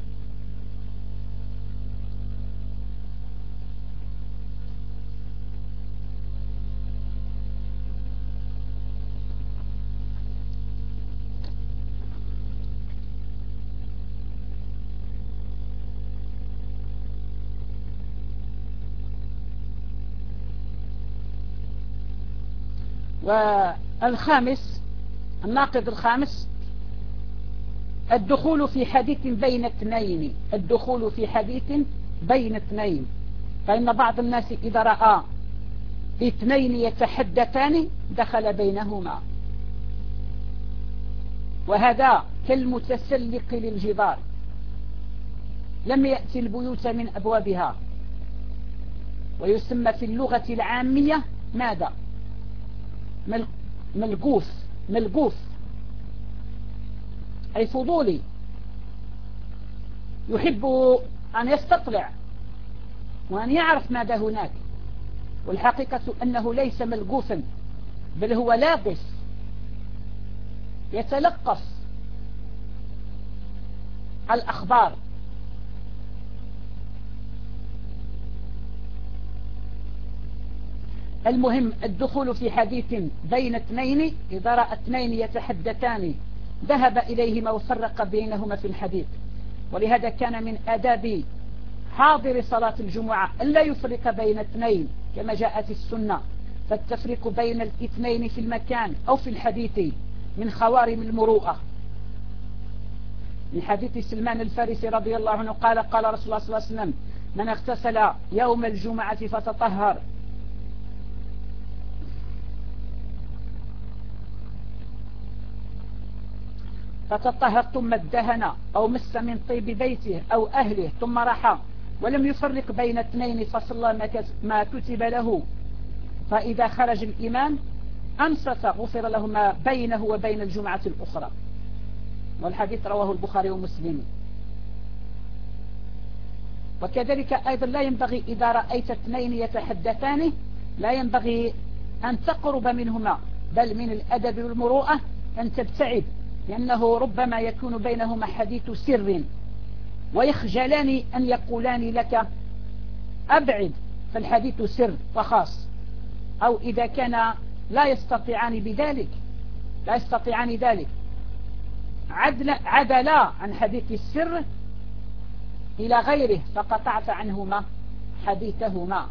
والخامس، الناقض الخامس، الدخول في حديث بين اثنين. الدخول في حديث بين اثنين، فإن بعض الناس إذا رأى اثنين يتحدثان دخل بينهما، وهذا كالمتسلق للجدار، لم يأتي البيوت من أبوابها. ويسمى في اللغة العامية ماذا؟ ملقوف، أي فضولي، يحب أن يستطلع وأن يعرف ماذا هناك. والحقيقة أنه ليس ملقوفا، بل هو لاقف، يتلقف الأخبار. المهم الدخول في حديث بين اثنين، إذا رأى اثنين يتحدثان ذهب إليهما وفرق بينهما في الحديث. ولهذا كان من آداب حاضر صلاة الجمعة ألا يفرق بين اثنين كما جاءت السنة، فالتفريق بين الاثنين في المكان أو في الحديث من خوارم المروءة. من حديث سلمان الفارسي رضي الله عنه قال قال رسول الله صلى الله عليه وسلم من اغتسل يوم الجمعة فتطهر ثم ادهن أو مس من طيب بيته أو أهله ثم رحى ولم يفرق بين اثنين فصلى ما كتب له، فإذا خرج الإمام أنصت غفر له ما بينه وبين الجمعة الأخرى. والحديث رواه البخاري ومسلم. وكذلك أيضا لا ينبغي إذا رأيت اثنين يتحدثان لا ينبغي أن تقرب منهما، بل من الأدب والمروءة أن تبتعد، لأنه ربما يكون بينهما حديث سر ويخجلان أن يقولان لك أبعد، فالحديث سر وخاص. أو إذا كان لا يستطيعان ذلك عدلا عن حديث السر إلى غيره فقطعت عنهما حديثهما.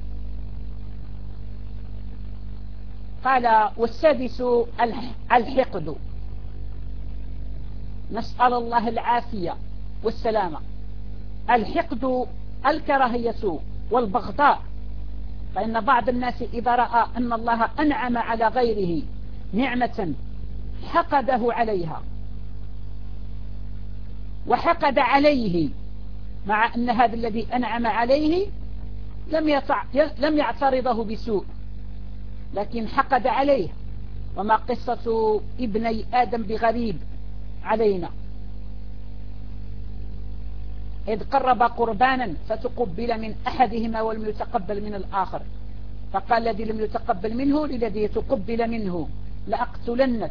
قال والسادس الحقد، نسأل الله العافية والسلامة. الحقد الكراهية والبغضاء، فإن بعض الناس إذا رأى أن الله أنعم على غيره نعمة حقده عليها وحقد عليه، مع أن هذا الذي أنعم عليه لم يعترضه بسوء، لكن حقد عليه. وما قصة ابني آدم بغريب علينا، إذ قرب قربانا فتقبل من أحدهما ولم يتقبل من الآخر، فقال الذي لم يتقبل منه للذي يتقبل منه لأقتلنك،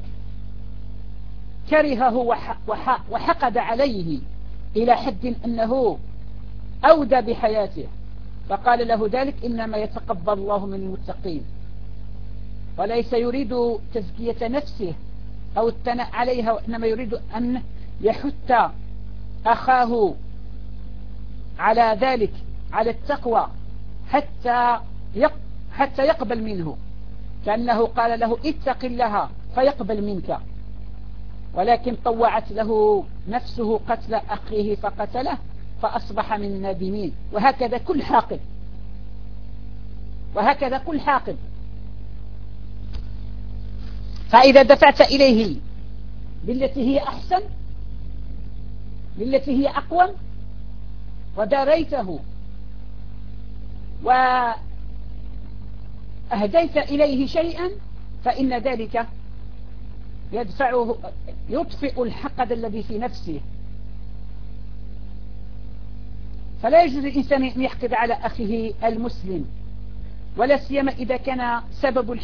كرهه وحقد عليه إلى حد أنه أودى بحياته، فقال له ذلك إنما يتقبل الله من المتقين، وليس يريد تزكية نفسه أو الثناء عليها، وإنما يريد أن يحث أخاه على ذلك، على التقوى، حتى يقبل منه، كأنه قال له اتق الله فيقبل منك، ولكن طوعت له نفسه قتل أخيه فقتله فأصبح من النادمين. وهكذا كل حاقد، وهكذا كل حاقد. فإذا دفعت إليه بالتي هي أحسن، بالتي هي أقوم، وداريته وأهديت إليه شيئا، فإن ذلك يدفعه، يطفئ الحقد الذي في نفسه. فلا يجوز للإنسان أن يحقد على أخيه المسلم، ولا سيما إذا كان سبب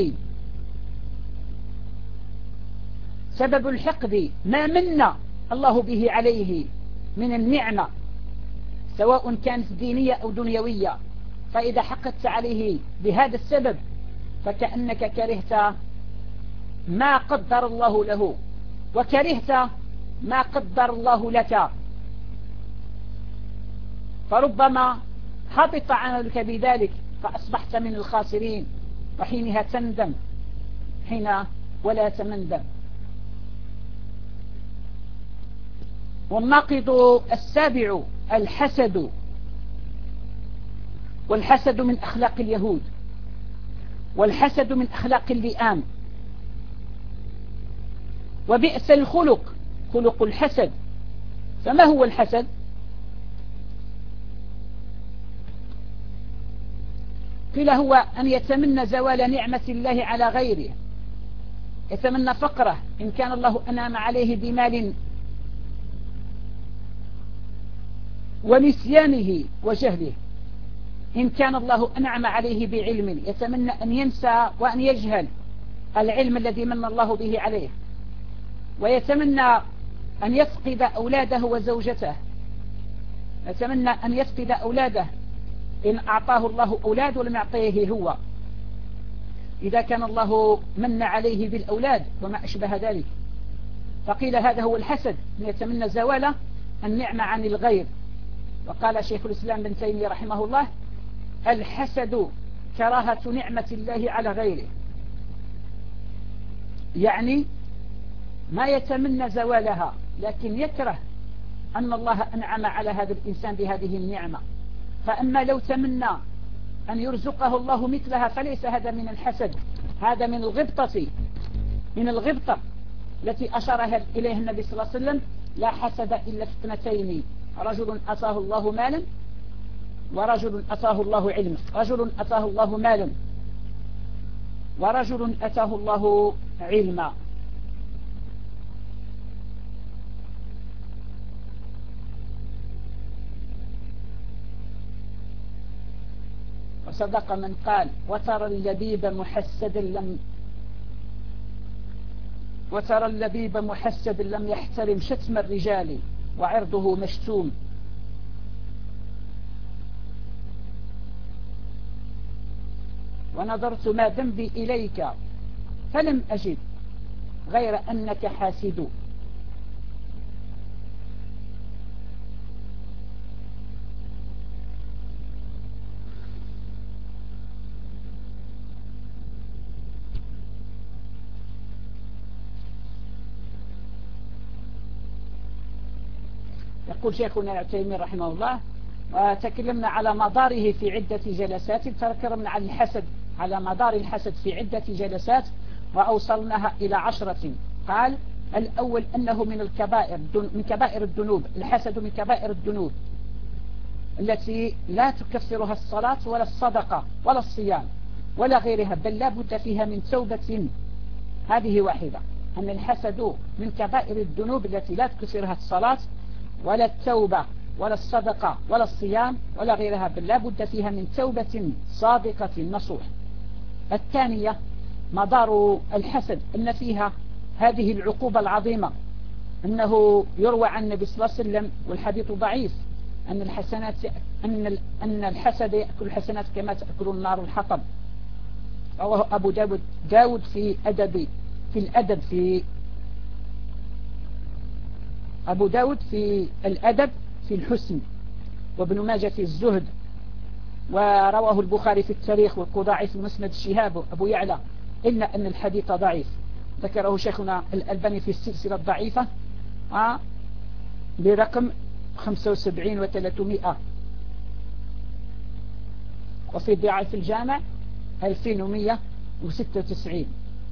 الحقد ما من الله به عليه من النعمة، سواء كانت دينية أو دنيوية. فإذا حقدت عليه بهذا السبب فكأنك كرهت ما قدر الله له، وكرهت ما قدر الله لك، فربما حبط عملك بذلك فأصبحت من الخاسرين، وحينها تندم حين ولا تمندم. والناقض السابع الحسد، والحسد من أخلاق اليهود، والحسد من أخلاق اللئام، وبئس الخلق خلق الحسد. فما هو الحسد؟ قيل هو أن يتمنى زوال نعمة الله على غيره، يتمنى فقره إن كان الله أنعم عليه بمال ونسيانه وجهله، إن كان الله أنعم عليه بعلم يتمنى أن ينسى وأن يجهل العلم الذي من الله به عليه، ويتمنى أن يفقد أولاده وزوجته، يتمنى أن يفقد أولاده إن أعطاه الله أولاد ولم يعطيه هو، إذا كان الله من عليه بالأولاد وما أشبه ذلك. فقيل هذا هو الحسد، أن يتمنى زوال النعمة عن الغير. وقال شيخ الإسلام بن تيمية رحمه الله: الحسد كراهة نعمة الله على غيره، يعني ما يتمنى زوالها، لكن يكره أن الله أنعم على هذا الإنسان بهذه النعمة. فأما لو تمنى أن يرزقه الله مثلها فليس هذا من الحسد، هذا من الغبطة، من الغبطة التي أشار إليها النبي صلى الله عليه وسلم: لا حسد إلا في اثنتين، رجل أتاه الله مالا ورجل أتاه الله علما، رجل أتاه الله مالا ورجل أتاه الله علما. وصدق من قال: وترى اللبيب محسد لم يحترم شتم الرجال وعرضه مشتوم. ونظرت ما ذنبي إليك فلم أجد غير أنك حاسد. يقول شيخنا العثيمين رحمه الله: وتكلمنا على مداره في عدة جلسات، تكلمنا عن الحسد على مدار الحسد في عدة جلسات وأوصلناها إلى 10. قال: الأول أنه من الكبائر، من كبائر الذنوب. الحسد من كبائر الذنوب التي لا تكفرها الصلاة ولا الصدقة ولا الصيام ولا غيرها، بل لا بد فيها من توبة. هذه واحدة، أن الحسد من كبائر الذنوب التي لا تكفرها الصلاة ولا التوبة ولا الصدقة ولا الصيام ولا غيرها، بل لا بد فيها من توبة صادقة نصوح. الثانية مدار الحسد أن فيها هذه العقوبة العظيمة، أنه يروى عن النبي صلى الله عليه وسلم والحديث ضعيف أن الحسنات أن الحسد يأكل الحسنات كما تأكل النار الحطب. رواه أبو داود في الأدب في أبو داود في الأدب في الحسن، وابن ماجه في الزهد، ورواه البخاري في التاريخ، والقضاعي في مسند الشهاب، أبو يعلى، إلا أن الحديث ضعيف. ذكره شيخنا الألباني في السلسلة الضعيفة برقم 75 و300، وفي ضعف الجامع 2196.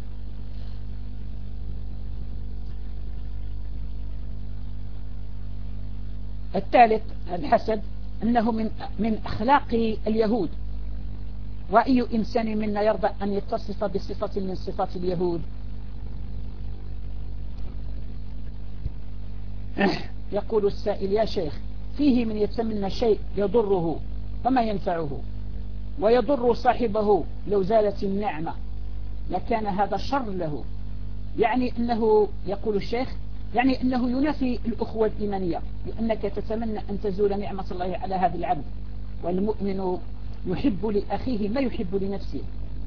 الثالث الحسد أنه من أخلاق اليهود، وأي إنسان منا يرضى أن يتصف بصفة من صفات اليهود؟ يقول السائل: يا شيخ، فيه من يتمنى شيء يضره فما ينفعه ويضر صاحبه لو زالت النعمة لكان هذا شر له. يعني أنه، يقول الشيخ، يعني أنه ينافي الأخوة الإيمانية، لأنك تتمنى أن تزول نعمة الله على هذا العبد، والمؤمن يحب لأخيه ما يحب لنفسه.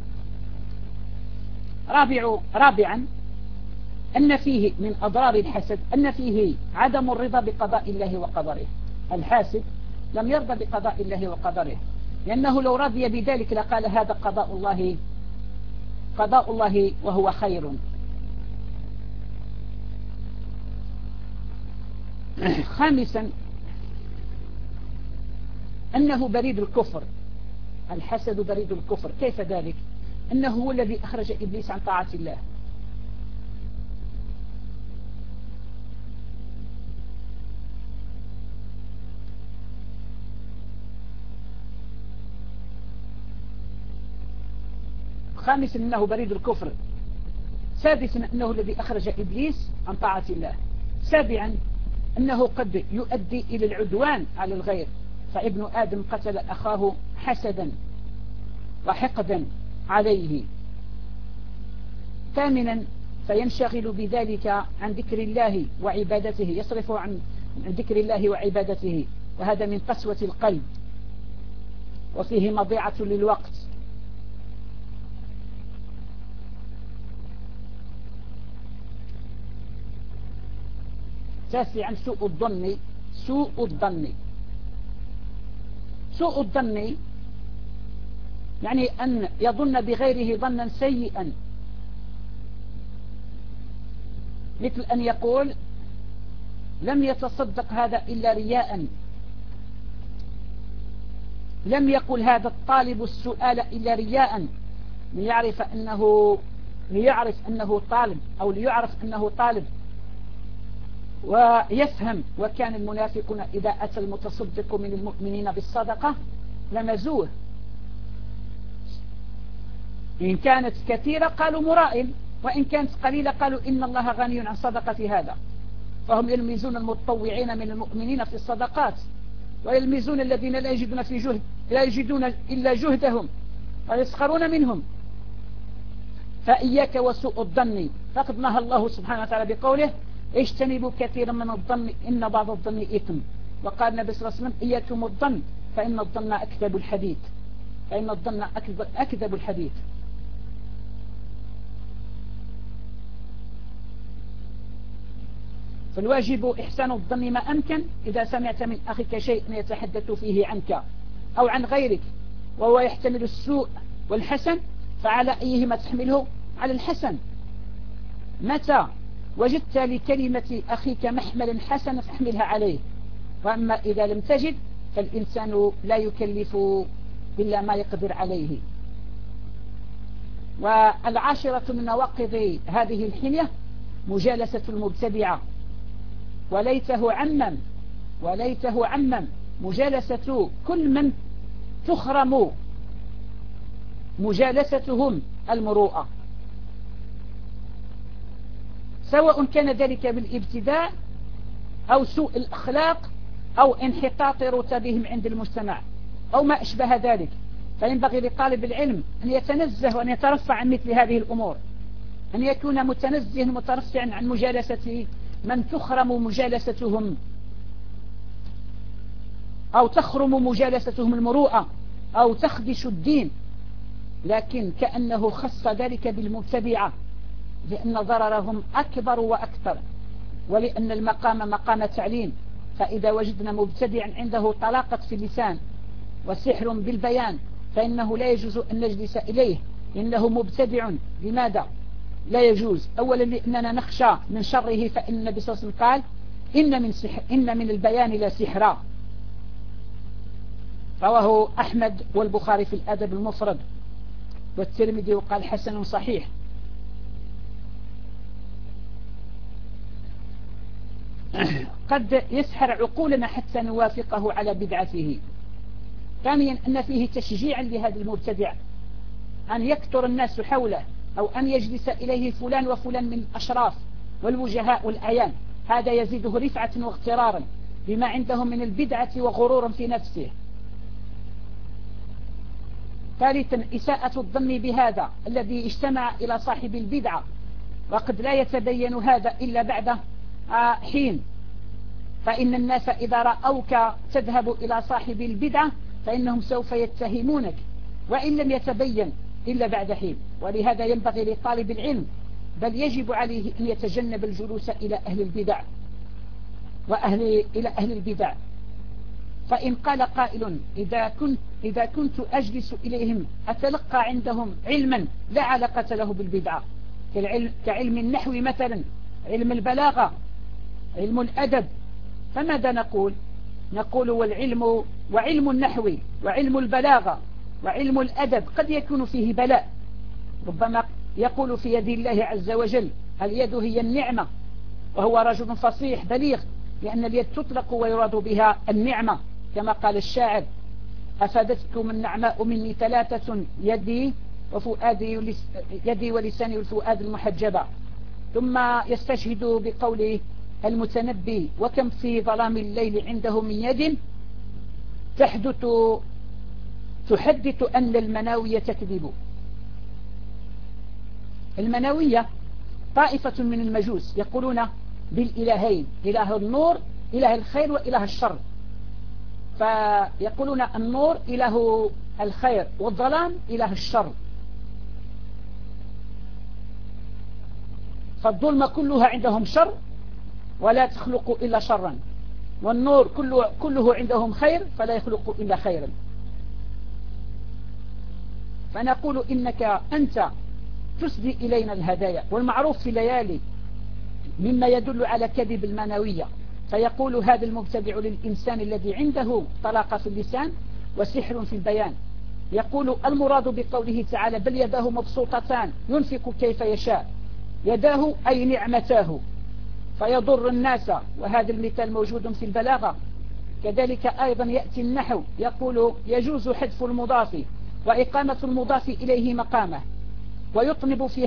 رابعا أن فيه من أضرار الحسد أن فيه عدم الرضا بقضاء الله وقدره. الحاسد لم يرضى بقضاء الله وقدره، لأنه لو رضي بذلك لقال هذا قضاء الله وهو خير. خامسا أنه بريد الكفر. الحسد بريد الكفر. كيف ذلك؟ أنه هو الذي أخرج إبليس عن طاعة الله. خامسا أنه بريد الكفر. سادسا أنه الذي أخرج إبليس عن طاعة الله. سابعا أنه قد يؤدي إلى العدوان على الغير، فابن آدم قتل أخاه حسدا وحقدا عليه. ثامنا فينشغل بذلك عن ذكر الله وعبادته، يصرف عن ذكر الله وعبادته، وهذا من قسوة القلب وفيه مضيعة للوقت. تاسعا سوء الظن يعني أن يظن بغيره ظنا سيئا، مثل أن يقول لم يتصدق هذا إلا رياء، لم يقل هذا الطالب السؤال إلا رياء، ليعرف أنه طالب، أو ليعرف أنه طالب ويفهم. وكان المنافقون إذا أتى المتصدق من المؤمنين بالصدقة لمزوه، إن كانت كثيرة قالوا مرائم، وإن كانت قليلة قالوا إن الله غني عن صدقة هذا. فهم يلمزون المتطوعين من المؤمنين في الصدقات، ويلمزون الذين لا يجدون إلا جهدهم ويسخرون منهم. فإياك وسوء الظن، فقد نهى الله سبحانه وتعالى بقوله اجتنبوا كثيرا من الظن إن بعض الظن إثم. وقال النبي صلى الله عليه وسلم إياكم الظن فإن الظن أكذب الحديث، فإن الظن أكذب الحديث. فالواجب إحسان الظن ما أمكن. إذا سمعت من أخيك شيء يتحدث فيه عنك أو عن غيرك وهو يحتمل السوء والحسن، فعلى أيهما تحمله؟ على الحسن. متى وجدت لكلمة أخيك محملا حسنا فاحملها عليه، وأما إذا لم تجد فالإنسان لا يكلف إلا ما يقدر عليه. والعاشرة من نواقض هذه الحمية مجالسة المبتدعة، وليته عمم مجالسة كل من تخرم مجالستهم المروءة، سواء كان ذلك بالابتداع أو سوء الأخلاق أو انحطاط رتبهم عند المجتمع أو ما أشبه ذلك. فينبغي لطالب العلم أن يتنزه وأن يترفع عن مثل هذه الأمور، أن يكون متنزه مترفعا عن مجالسة من تخرم مجالستهم أو تخرم مجالستهم المروءة أو تخدش الدين، لكن كأنه خص ذلك بالمبتدعة لأن ضررهم أكبر وأكثر، ولأن المقام مقام تعليم. فإذا وجدنا مبتدعا عنده طلاقة في اللسان وسحر بالبيان فإنه لا يجوز أن نجلس إليه، إنه مبتدع. لماذا لا يجوز؟ أولا لأننا نخشى من شره، فإن النبي صلى الله عليه وسلم قال إن من البيان لا سحرا، رواه أحمد والبخاري في الأدب المفرد والترمذي وقال حسن صحيح. قد يسحر عقولنا حتى نوافقه على بدعته. ثانيا أن فيه تشجيعا لهذا المبتدع أن يكثر الناس حوله أو أن يجلس إليه فلان وفلان من الأشراف والوجهاء والأعيان، هذا يزيده رفعة واغترارا بما عندهم من البدعة وغرورا في نفسه. ثالثا إساءة الظن بهذا الذي اجتمع إلى صاحب البدعة، وقد لا يتبين هذا إلا بعد حين، فإن الناس إذا رأوك تذهب إلى صاحب البدعة فإنهم سوف يتهمونك وإن لم يتبين إلا بعد حين. ولهذا ينبغي لطالب العلم بل يجب عليه أن يتجنب الجلوس إلى أهل البدع إلى أهل البدع. فإن قال قائل إذا كنت أجلس إليهم أتلقى عندهم علما لا علاقة له بالبدعة كعلم النحو مثلا، علم البلاغة، علم الأدب، فماذا نقول؟ نقول وعلم النحو وعلم البلاغة وعلم الأدب قد يكون فيه بلاء، ربما يقول في يد الله عز وجل اليد هي النعمة، وهو رجل فصيح بليغ، لأن اليد تطلق ويراد بها النعمة كما قال الشاعر: أفادتكم النعماء مني ثلاثة، يدي ولساني والفؤاد المحجبة. ثم يستشهد بقول المتنبي: وكم في ظلام الليل عنده من يد تحدث أن المناوية تكذب. المناوية طائفة من المجوس يقولون بالإلهين، إله النور إله الخير وإله الشر، فيقولون النور إله الخير والظلام إله الشر، فالظلم كلها عندهم شر ولا تخلق إلا شرا، والنور كله عندهم خير فلا يخلق إلا خيرا. فنقول إنك أنت تسدي إلينا الهدايا، والمعروف في الليالي مما يدل على كذب المناوية. فيقول هذا المبتدع للإنسان الذي عنده طلاقة في اللسان وسحر في البيان، يقول: المراد بقوله تعالى: بل يداه مبسوطتان ينفق كيف يشاء، يداه أي نعمتاه، فيضر الناس. وهذا المثال موجود في البلاغة. كذلك أيضا يأتي النحو يقول: يجوز حذف المضاف وإقامة المضاف إليه مقامه، ويطنب في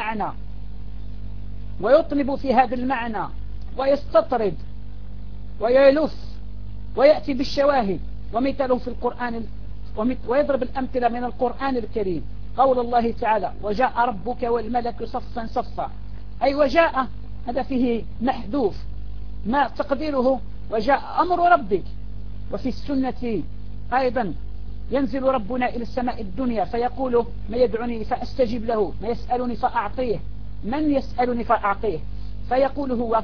هذا المعنى ويستطرد ويلف ويأتي بالشواهد، ومثله في القرآن، ويضرب الأمثلة من القرآن الكريم. قول الله تعالى: وجاء ربك والملك صفا صفا، أي وجاء، هذا فيه محذوف، ما تقديره وجاء أمر ربك. وفي السنة أيضا ينزل ربنا إلى السماء الدنيا فيقول: ما يدعني فأستجب له، ما يسألني فأعطيه، من يسألني فأعطيه، فيقول هو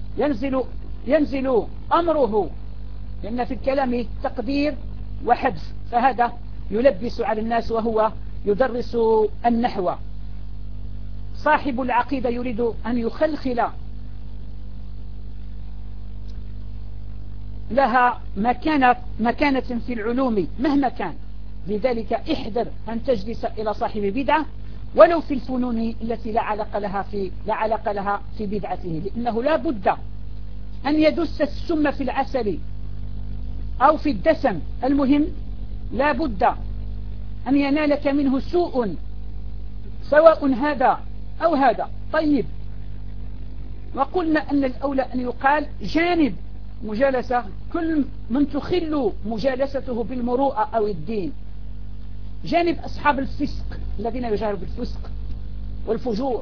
ينزل أمره، لأن في الكلام تقدير وحذف، فهذا يلبس على الناس وهو يدرس النحو. صاحب العقيدة يريد أن يخلخل لها مكانة في العلوم مهما كان. لذلك احذر أن تجلس إلى صاحب بدعة ولو في الفنون التي لا علاقة لها في بدعته، لأنه لا بد أن يدس السم في العسل أو في الدسم، المهم لا بد أن ينالك منه سوء سواء هذا أو هذا. طيب، وقلنا أن الأولى أن يقال جانب مجالسة كل من تخل مجالسته بالمروءة أو الدين، جانب أصحاب الفسق الذين يجاروا بالفسق والفجور.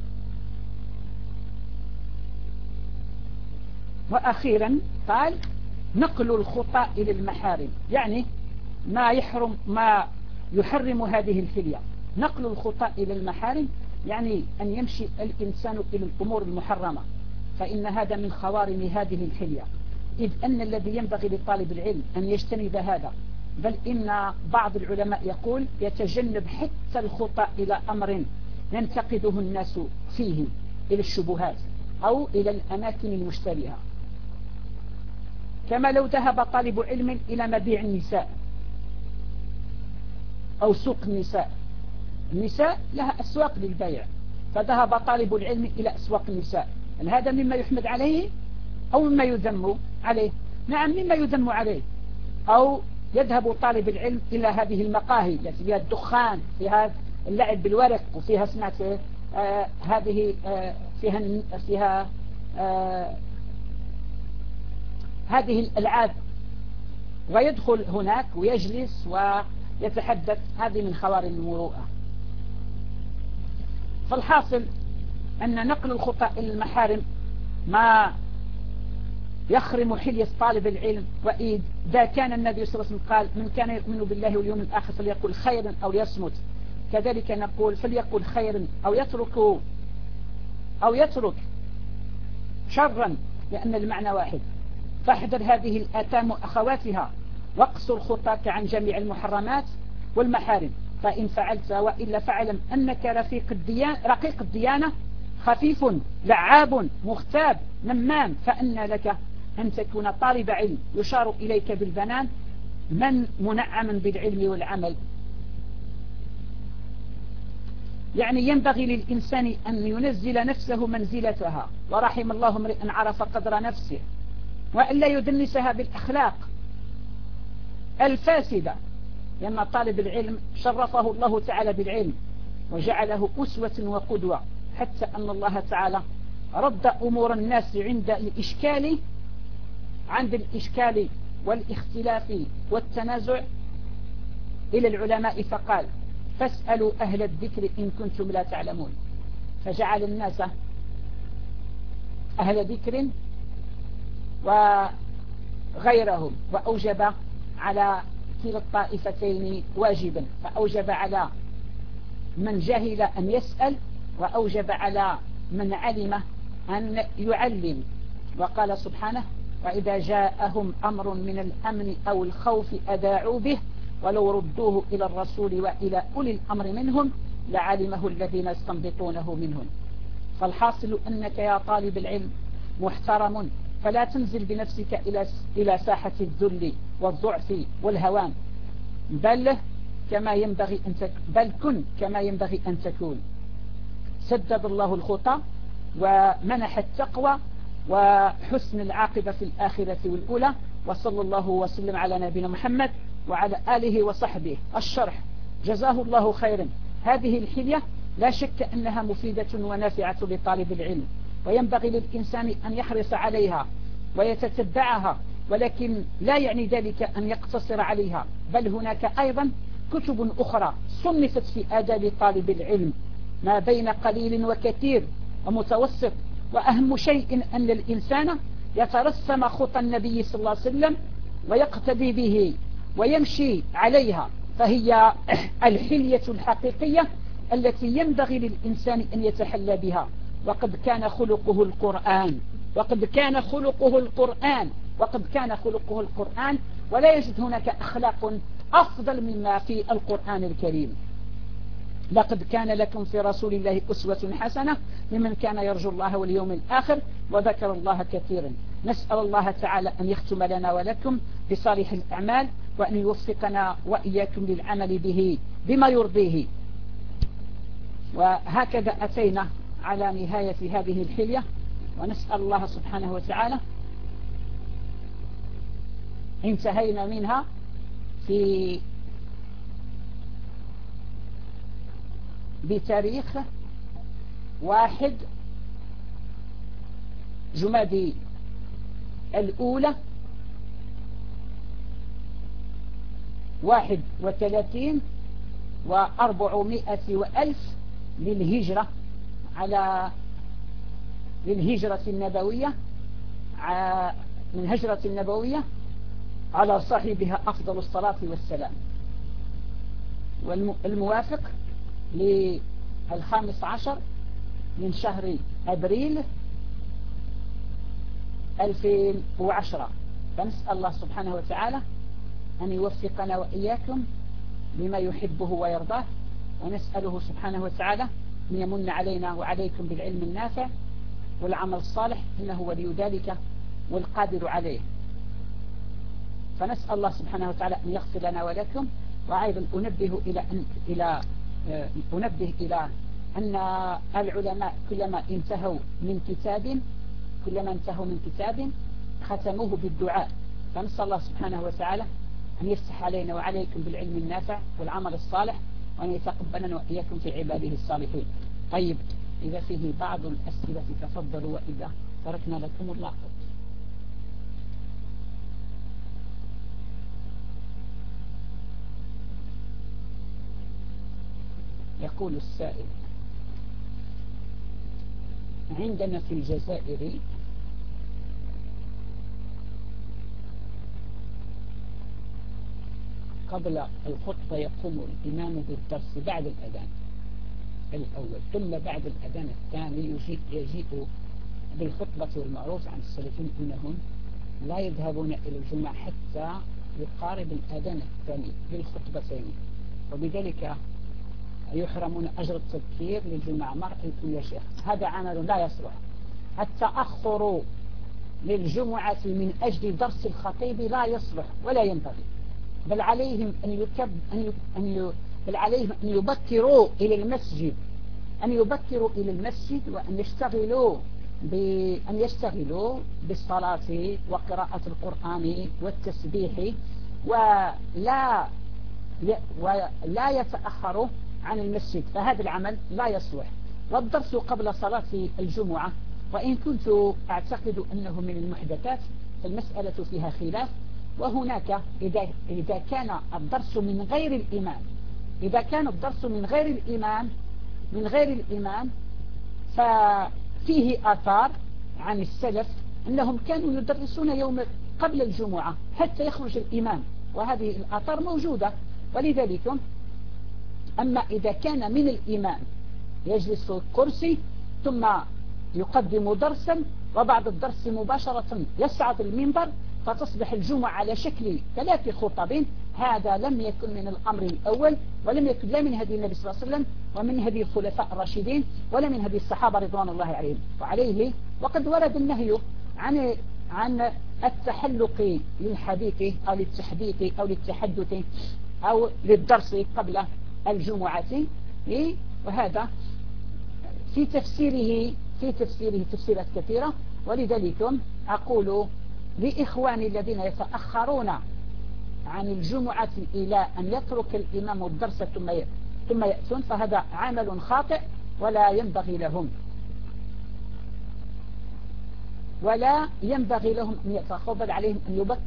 وأخيرا قال نقل الخطأ إلى المحارم، يعني ما يحرم هذه الحلية. نقل الخطأ إلى المحارم يعني أن يمشي الإنسان إلى الأمور المحرمة، فإن هذا من خوارم هذه الحلية، إذ أن الذي ينبغي لطالب العلم أن يجتنب هذا. بل إن بعض العلماء يقول يتجنب حتى الخطأ إلى أمر ينتقده الناس فيه، إلى الشبهات أو إلى الأماكن المشتبهة، كما لو ذهب طالب علم إلى مبيع النساء أو سوق النساء. النساء لها أسواق للبيع، فذهب طالب العلم إلى أسواق النساء. هل هذا مما يحمد عليه أو مما يذم عليه؟ نعم، مما يذم عليه. أو يذهب طالب العلم إلى هذه المقاهي التي فيها الدخان، فيها اللعب بالورق، وفيها صناعة فيها هذه الألعاب، ويدخل هناك ويجلس ويتحدث. هذه من خوارم المروءة. فالحاصل أن نقل الخطأ إلى المحارم ما يخرم حلية طالب العلم. وإذا كان النبي صلى الله عليه وسلم قال من كان يؤمن بالله واليوم الآخر فليقل خيرا أو ليصمت، كذلك نقول فليقل خيرا أو يترك شرا، لأن المعنى واحد. فاحذر هذه الآثام وأخواتها، واقصر خطاك عن جميع المحرمات والمحارم، فإن فعلت وإلا فاعلم أنك رقيق الديانة، خفيف لعاب مغتاب نمام، فأن لك أن تكون طالب علم يشار إليك بالبنان من منعما بالعلم والعمل. يعني ينبغي للإنسان أن ينزل نفسه منزلتها، ورحم الله امرئ عرف قدر نفسه، وألا يدنسها بالأخلاق الفاسدة، لأن طالب العلم شرفه الله تعالى بالعلم وجعله أسوة وقدوة، حتى أن الله تعالى رد أمور الناس عند الإشكال والاختلاف والتنازع إلى العلماء، فقال فاسألوا أهل الذكر إن كنتم لا تعلمون، فجعل الناس أهل ذكر وغيرهم، وأوجب على كلا الطائفتين واجبا، فأوجب على من جهل أن يسأل، وأوجب على من علم أن يعلم. وقال سبحانه وإذا جاءهم أمر من الأمن أو الخوف أذاعوا به ولو ردوه إلى الرسول وإلى أولي الأمر منهم لعلمه الذين يستنبطونه منهم. فالحاصل أنك يا طالب العلم محترم، فلا تنزل بنفسك إلى ساحة الذل والضعف والهوان، بل كن كما ينبغي أن تكون. سدد الله الخطى ومنح التقوى وحسن العاقبة في الآخرة والأولى. وصلى الله وسلم على نبينا محمد وعلى آله وصحبه. الشرح جزاه الله خيرا. هذه الحلية لا شك أنها مفيدة ونافعة لطالب العلم، وينبغي للإنسان أن يحرص عليها ويتتبعها، ولكن لا يعني ذلك أن يقتصر عليها، بل هناك أيضا كتب أخرى صنفت في آداب طالب العلم ما بين قليل وكثير ومتوسط. وأهم شيء أن الإنسان يترسم خطى النبي صلى الله عليه وسلم ويقتدي به ويمشي عليها، فهي الحلية الحقيقية التي ينبغي للإنسان أن يتحلى بها. وقد كان خلقه القرآن، ولا يوجد هناك أخلاق أفضل مما في القرآن الكريم. لقد كان لكم في رسول الله أسوة حسنة لمن كان يرجو الله واليوم الآخر وذكر الله كثيرا. نسأل الله تعالى أن يختم لنا ولكم بصالح الأعمال، وأن يوفقنا وإياكم للعمل به بما يرضيه. وهكذا أتينا على نهاية هذه الحلية، ونسأل الله سبحانه وتعالى انتهينا منها في بتاريخ 1 جمادي الأولى 31 و400 وألف للهجرة للهجرة النبوية، من هجرة النبوية على صاحبها أفضل الصلاة والسلام، والموافق ل15 من شهر أبريل 2010. فنسأل الله سبحانه وتعالى أن يوفقنا وإياكم لما يحبه ويرضاه، ونسأله سبحانه وتعالى أن يمن علينا وعليكم بالعلم النافع والعمل الصالح، إنه ولي ذلك والقادر عليه. فنسأل الله سبحانه وتعالى أن يغفر لنا ولكم. وأيضا أنبه إلى أن العلماء كلما انتهوا من كتاب ختموه بالدعاء. فنسأل الله سبحانه وتعالى أن يفتح علينا وعليكم بالعلم النافع والعمل الصالح، وأن يتقبلنا وإياكم في عباده الصالحين. طيب، إذا فيه بعض الأسئلة تفضلوا، وإذا تركنا لكم اللاقط. يقول السائل: عندنا في الجزائر قبل الخطبة يقوم الإمام بالدرس بعد الأذان الأول، ثم بعد الأذان الثاني يجيء بالخطبة. والمعروف عن السلفين أنهم لا يذهبون إلى الجمعة حتى يقارب الأذان الثاني بالخطبتين، وبذلك يحرمون أجر التذكير للجمعة. ما رأيكم يا شيخ؟ هذا عمل لا يصلح. التأخر للجمعة من أجل درس الخطيب لا يصلح ولا ينبغي، بل عليهم أن يبكروا إلى المسجد، وأن يشتغلوا بالصلاة وقراءة القرآن والتسبيح، ولا يتأخروا عن المسجد، فهذا العمل لا يصلح. والدرس قبل صلاة الجمعة، وإن كنت أعتقد أنه من المحدثات، فالمسألة فيها خلاف. وهناك إذا كان الدرس من غير الإمام ففيه آثار عن السلف أنهم كانوا يدرسون يوم قبل الجمعة حتى يخرج الإمام، وهذه الآثار موجودة. ولذلك أما إذا كان من الإمام يجلس في الكرسي ثم يقدم درسا، وبعد الدرس مباشرة يصعد المنبر، فتصبح الجمعة على شكل 3 خطب، هذا لم يكن من الأمر الأول، ولم يكن لا من هدي النبي صلى الله عليه وسلم، ومن هدي الخلفاء الراشدين، ولا من هدي الصحابة رضوان الله عليهم وعليه. وقد ورد النهي عن التحلق للحديث أو للتحديث أو للتحدث أو للدرس قبل الجمعة، وهذا في تفسيره تفسيرات كثيرة. ولذلك أقول لإخواني الذين يتأخرون عن الجمعة إلى أن يترك الإمام الدرس ثم يأتون، فهذا عمل خاطئ ولا ينبغي لهم أن يتخبل عليهم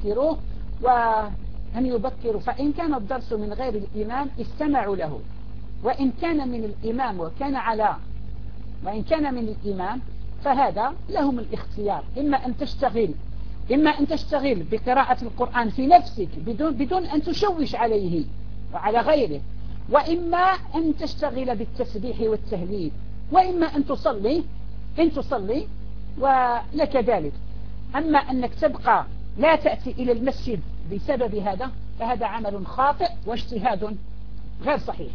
أن يبكروا فإن كان الدرس من غير الإمام استمعوا له، وإن كان من الإمام وإن كان من الإمام فهذا لهم الاختيار، إما أن تشتغل بقراءة القرآن في نفسك بدون أن تشوش عليه وعلى غيره، وإما أن تشتغل بالتسبيح والتهليل، وإما أن تصلي ولك ذلك. أما أنك تبقى لا تأتي إلى المسجد بسبب هذا، فهذا عمل خاطئ واجتهاد غير صحيح.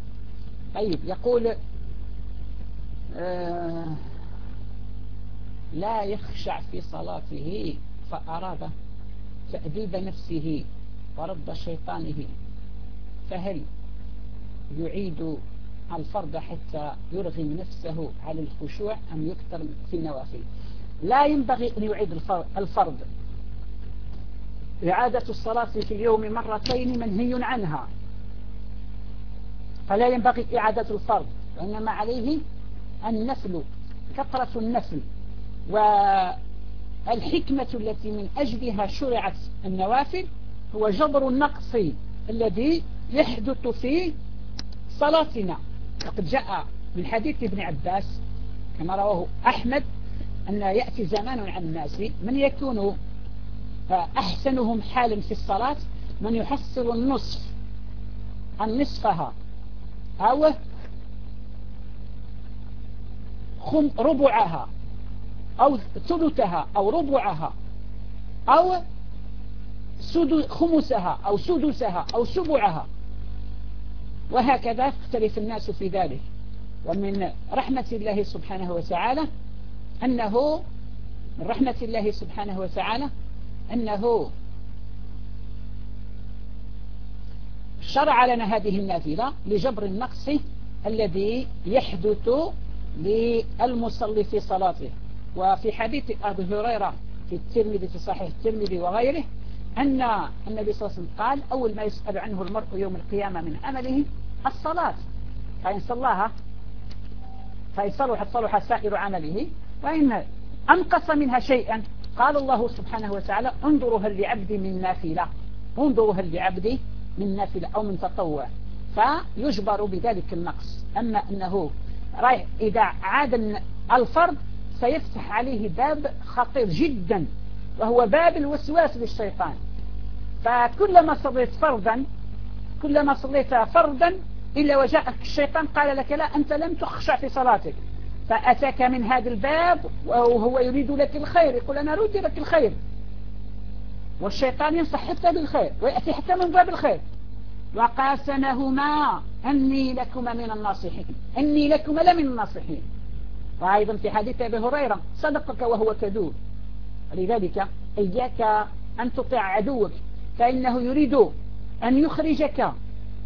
طيب، يقول لا يخشع في صلاته فأراد تأديب نفسه ورد شيطانه، فهل يعيد الفرض حتى يرغم نفسه على الخشوع أم يكثر في النوافل؟ لا ينبغي أن يعيد الفرض. إعادة الصلاة في اليوم مرتين منهي عنها، فلا ينبغي إعادة الفرض، وإنما عليه النفل، كثرة النفل. والحكمة التي من أجلها شرعت النوافل هو جبر النقص الذي يحدث في صلاتنا. وقد جاء من حديث ابن عباس كما رواه أحمد أن يأتي زمان عن الناس من يكون أحسنهم حالا في الصلاة من يحصل النصفها أو ربعها أو ثلثها أو ربعها أو خمسها أو سدسها أو سبعها، وهكذا يختلف الناس في ذلك. ومن رحمة الله سبحانه وتعالى أنه شرع لنا هذه النافلة لجبر النقص الذي يحدث للمصلي في صلاته. وفي حديث أبي هريرة في الترمذي في صحيح الترمذي وغيره أن النبي صلى الله عليه وسلم قال أول ما يسأل عنه المرء يوم القيامة من عمله الصلاة، فإن صلاها فإن صلح سائر عمله، وإن أنقص منها شيئا قال الله سبحانه وتعالى انظروا هل لعبدي من نافلة، انظروا هل لعبدي من نافلة أو من تطوع، فيجبر بذلك النقص. أما أنه إذا عاد الفرض سيفتح عليه باب خطير جدا، وهو باب الوسواس للشيطان. فكلما صليت فرضا إلا وجاءك الشيطان قال لك لا أنت لم تخشع في صلاتك، فأتاك من هذا الباب وهو يريد لك الخير، يقول أنا أريد لك الخير، والشيطان ينصح حتى بالخير ويأتي حتى من باب الخير. وقاسمهما أني لكما من الناصحين، أني لكما لمن الناصحين. وأيضا في حديث أبي هريرة صدقك وهو كذوب. ولذلك إياك أن تطيع عدوك، فإنه يريد أن يخرجك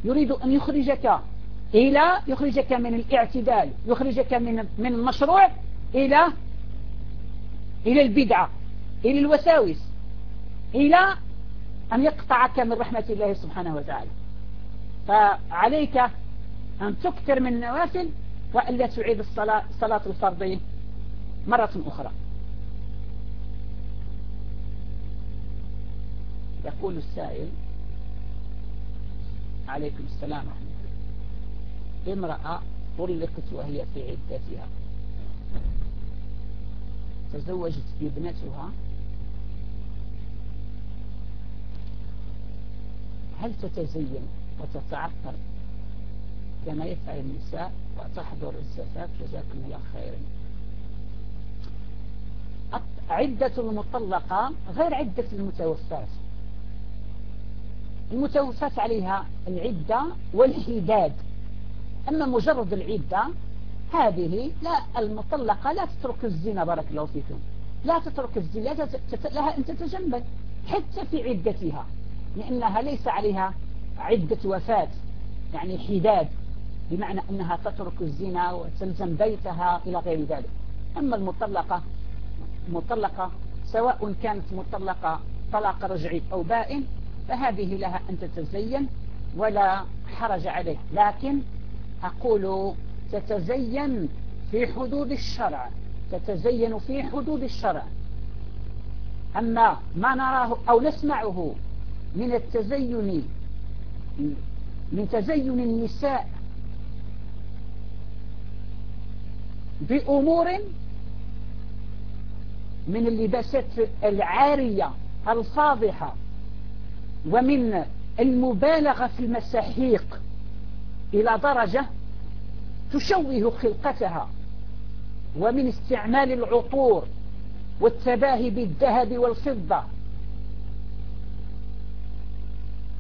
يخرجك من الاعتدال، يخرجك من المشروع إلى البدعة، إلى الوساوس، إلى أن يقطعك من رحمة الله سبحانه وتعالى. فعليك أن تكثر من النوافل وألا تعيد صلاة الفرض مرة أخرى. يقول السائل عليكم السلام ورحمة الله، امرأة طلقت وهي في عدتها، تزوجت ابنتها، هل تتزين وتتعطر كما يفعل النساء وتحضر الزفاف؟ جزاكم الله خيرا. عدة المطلقة غير عدة المتوفاة. المتوفاة عليها العدة والحداد، أما مجرد العدة هذه لا، المطلقة لا تترك الزنا، بارك الله فيكم، لا تترك الزنا، لها أن تتجنب حتى في عدتها، لأنها ليس عليها عدة وفاة يعني حداد، بمعنى أنها تترك الزنا وتلزم بيتها إلى غير ذلك. أما المطلقة سواء كانت مطلقة طلاق رجعي أو بائن فهذه لها أن تتزين ولا حرج عليه، لكن أقول تتزين في حدود الشرع، تتزين في حدود الشرع. أما ما نراه أو نسمعه من التزين، من تزين النساء بأمور من اللباسات العارية الفاضحة، ومن المبالغة في المساحيق إلى درجة تشوه خلقتها، ومن استعمال العطور والتباهي بالذهب والفضة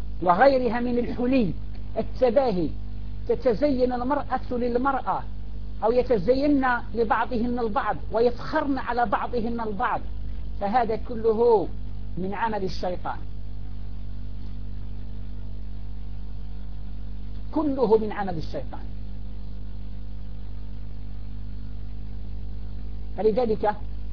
وغيرها من الحلي التباهي. تتزين المرأة للمرأة أو يتزين لبعضهن البعض ويفخرن على بعضهن البعض، فهذا كله من عمل الشيطان، كله من عمل الشيطان. فلذلك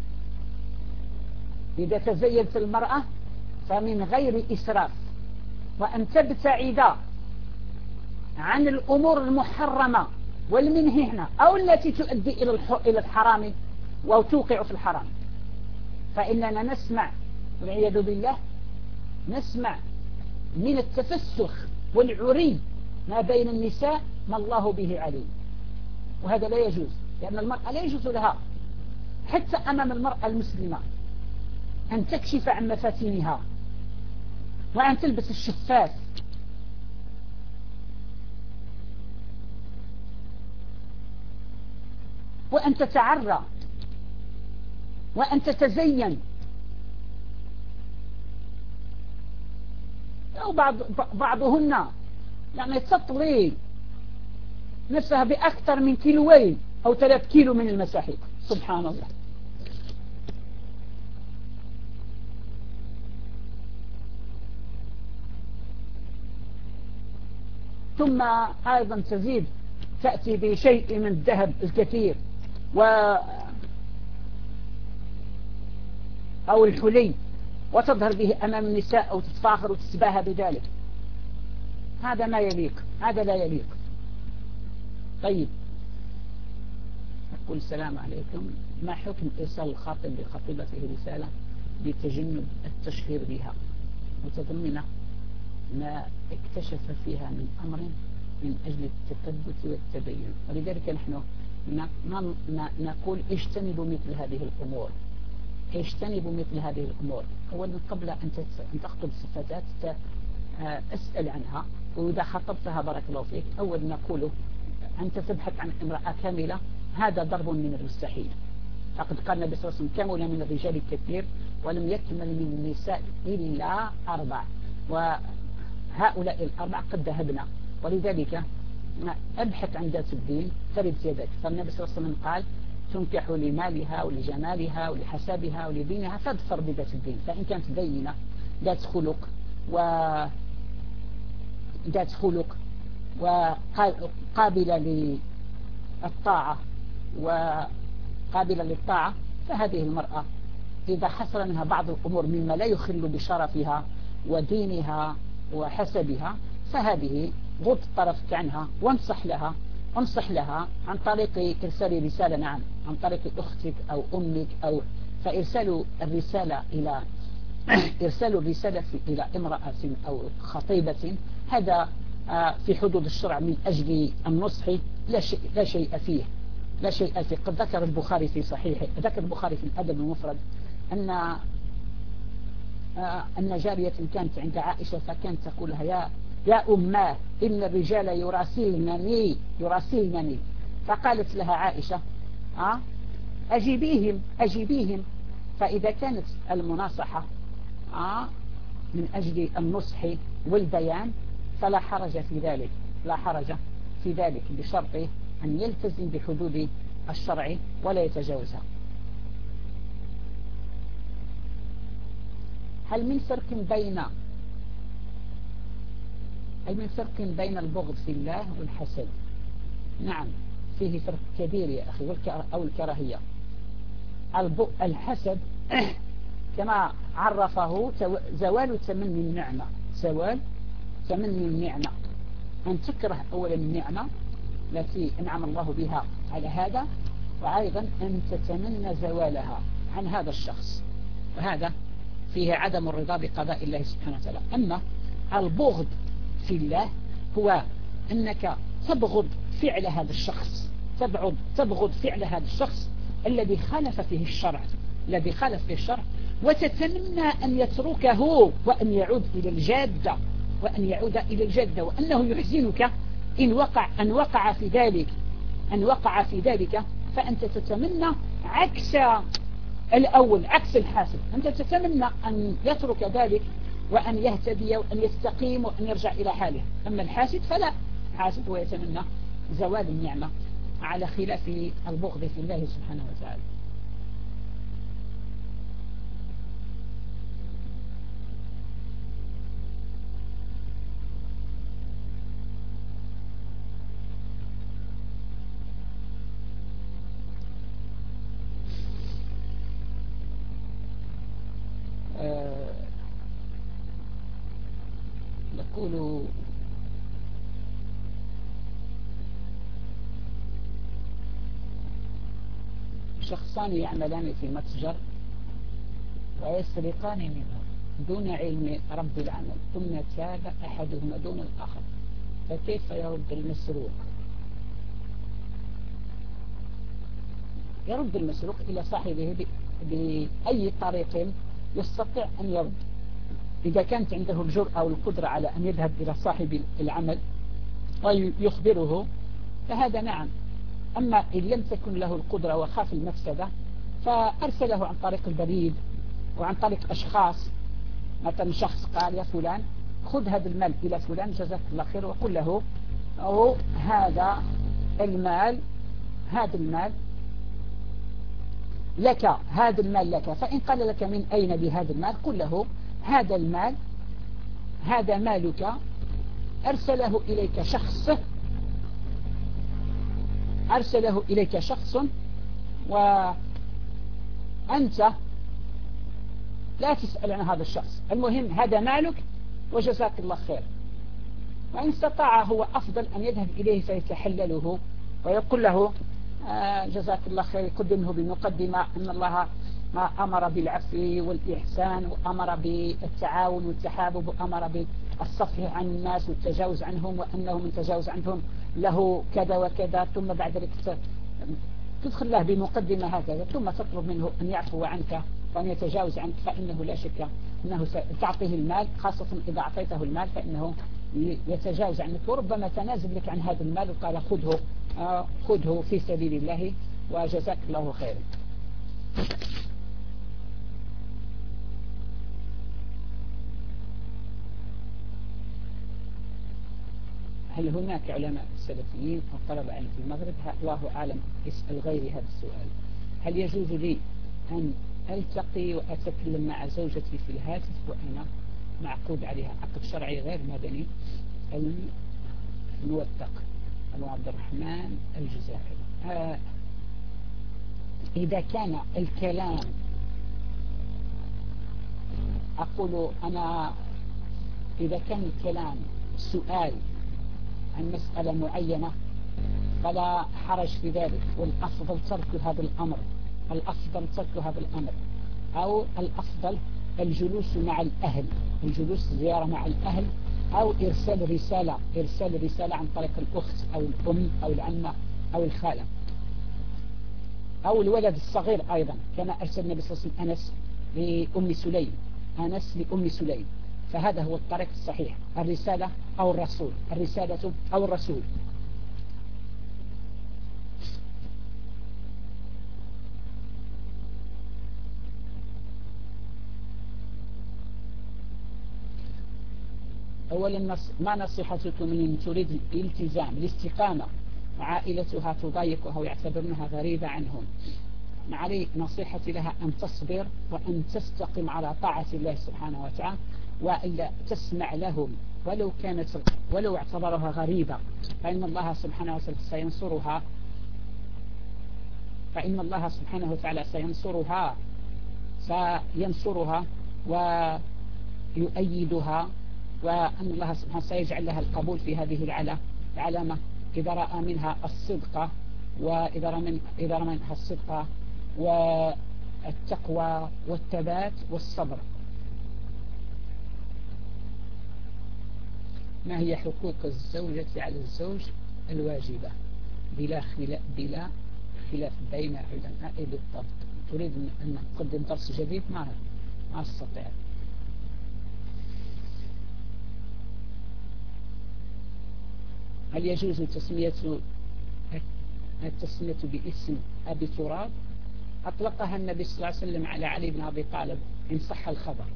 إذا تزينت المرأة فمن غير إسراف، وأن تبتعد عن الأمور المحرمة والمنهي هنا أو التي تؤدي إلى الحرام وتوقع في الحرام. فإننا نسمع والعياذ بالله نسمع من التفسخ والعري ما بين النساء ما الله به عليم، وهذا لا يجوز، لأن المرأة لا يجوز لها حتى أمام المرأة المسلمة أن تكشف عن مفاتنها وأن تلبس الشفاف، وأن تتعرى وأن تتزين. أو بعضهن يعني تطلي نفسها بأكثر من 2 كيلو أو 3 كيلو من المساحيق، سبحان الله. ثم أيضا تزيد تأتي بشيء من الذهب الكثير أو الحلي وتظهر به أمام النساء أو تتفاخر وتتباهى بذلك، هذا ما يليق، هذا لا يليق. طيب، أقول السلام عليكم، ما حكم إرسال الخاطب لخطيبته رسالة لتجنب التشهير بها متضمنة ما اكتشف فيها من أمر من أجل التثبت والتبين؟ ولذلك نحن نقول اجتنبوا مثل هذه الأمور، اجتنبوا مثل هذه الأمور. أولا قبل أن تخطب الفتاة أسأل عنها، وإذا خطبتها بارك الله فيك أول نقوله أنت تبحث عن امرأة كاملة، هذا ضرب من المستحيل. فقد قال النبي صلى الله عليه وسلم كمل من الرجال الكثير ولم يكمل من النساء إلا 4، وهؤلاء ال4 قد ذهبنا. ولذلك أبحث عن ذات الدين فرد يدك. فالنبي صلى الله عليه وسلم قال تنكح لمالها ولجمالها ولحسابها ولدينها فاظفر بذات الدين. فإن كانت دينة ذات خلق وقابلة للطاعة وقابلة للطاعة، فهذه المرأة إذا حصل منها بعض الأمور مما لا يخل بشرفها ودينها وحسبها فهذه غض طرفك عنها وانصح لها عن طريق إرسال رسالة، نعم، عن طريق أختك أو أمك، أو فإرسال الرسالة إلى امرأة أو خطيبة هذا في حدود الشرع من أجل النصح، لا شيء فيه. قد ذكر البخاري في صحيحه، ذكر البخاري في الأدب المفرد أن جارية كانت عند عائشة فكانت تقول لها يا أماه إن الرجال يراسلنني. فقالت لها عائشة أجيبيهم. فإذا كانت المناصحة من أجل النصح والبيان فلا حرج في ذلك، بشرط أن يلتزم بحدود الشرع ولا يتجاوزها. هل من فرق بين البغض في الله والحسد؟ نعم، فيه فرق كبير يا أخي، أو الكراهية. الحسد كما عرفه زوال تمني النعمة، أن تكره أولا النعمة التي أنعم الله بها على هذا، وأيضا أن تتمنى زوالها عن هذا الشخص، وهذا فيه عدم الرضا بقضاء الله سبحانه وتعالى. أما البغض في الله هو أنك تبغض فعل هذا الشخص، تبغض فعل هذا الشخص الذي خالف فيه الشرع، وتتمنى أن يتركه وأن يعود إلى الجادة، وأنه يحزنك إن وقع في ذلك، فأنت تتمنى عكس الأول، عكس الحاسد. أنت تتمنى أن يترك ذلك وأن يهتدي وأن يستقيم وأن يرجع إلى حاله. أما الحاسد فلا، حاسد ويتمنى زوال النعمة على خلاف البغض في الله سبحانه وتعالى. يقول شخصان يعملان في متجر ويسرقان منه دون علم رب العمل، ثم تاب أحدهما دون الآخر، فكيف يرد المسروق؟ يرد المسروق إلى صاحبه بأي طريق يستطيع أن يرد. إذا كانت عنده الجرأة والقدرة على أن يذهب إلى صاحب العمل ويخبره فهذا نعم. أما إن لم تكن له القدرة وخاف المفسدة فأرسله عن طريق البريد وعن طريق أشخاص. مثلا شخص قال يا فلان خذ هذا المال إلى فلان جزاك الله خير، وقل له أو هذا المال لك، هذا المال لك. فإن قال لك من أين بهذا المال قل له هذا المال هذا مالك أرسله إليك شخص وأنت لا تسأل عن هذا الشخص، المهم هذا مالك وجزاك الله خير. وإن استطاع هو أفضل أن يذهب إليه فيتحلله ويقول له جزاك الله خير، يقدمه بمقدمة أن الله ما أمر بالعفو والإحسان وأمر بالتعاون والتحابب وأمر بالصفح عن الناس والتجاوز عنهم، وأنه من تجاوز عنهم له كذا وكذا. ثم بعد ذلك تدخل له بمقدمة هكذا، ثم تطلب منه أن يعفو عنك وأن يتجاوز عنك، فإنه لا شك أنه تعطيه المال، خاصة إذا أعطيته المال فإنه يتجاوز عنك، وربما تنازل لك عن هذا المال وقال خذه في سبيل الله وجزاك الله خيرا. هل هناك علماء سلفيين أو طلبة علم في المغرب؟ الله أعلم. اسأل غيري هذا السؤال. هل يجوز لي أن ألتقي وأتكلم مع زوجتي في الهاتف وأنا معقود عليها عقد شرعي غير مدني؟ الموثق أبو عبد الرحمن الجزائري. إذا كان الكلام أقول أنا إذا كان الكلام سؤال عن مسألة معينة فلا حرج في ذلك، والأفضل ترك هذا الأمر، أو الأفضل الجلوس مع الأهل، زيارة مع الأهل، أو إرسال رسالة عن طريق الأخت أو الأم أو العمة أو الخالة أو الولد الصغير أيضا، كما أرسل النبي صلى الله عليه وسلم أنس لأم سليم. فهذا هو الطريق الصحيح، الرسالة أو الرسول. أولا ما نصيحتكم من تريد الالتزام الاستقامة وعائلتها تضايقها ويعتبرونها غريبة عنهم؟ علي نصيحتي لها أن تصبر وأن تستقم على طاعة الله سبحانه وتعالى، وإلا تسمع لهم ولو اعتبروها غريبة، فإن الله سبحانه وتعالى سينصرها ويؤيدها، وأن الله سبحانه سيجعل لها القبول في هذه العلامة إذا رأى منها الصدق، وإذا رأى منها الصدق والتقوى والثبات والصبر. ما هي حقوق الزوجة على الزوج الواجبة بلا خلاف بين علماء بالضبط؟ تريد أن نقدم درس جديد؟ ما أستطيع. هل يجوز التسمية باسم أبي تراب؟ أطلقها النبي صلى الله عليه وسلم على علي بن أبي طالب إن صح الخبر.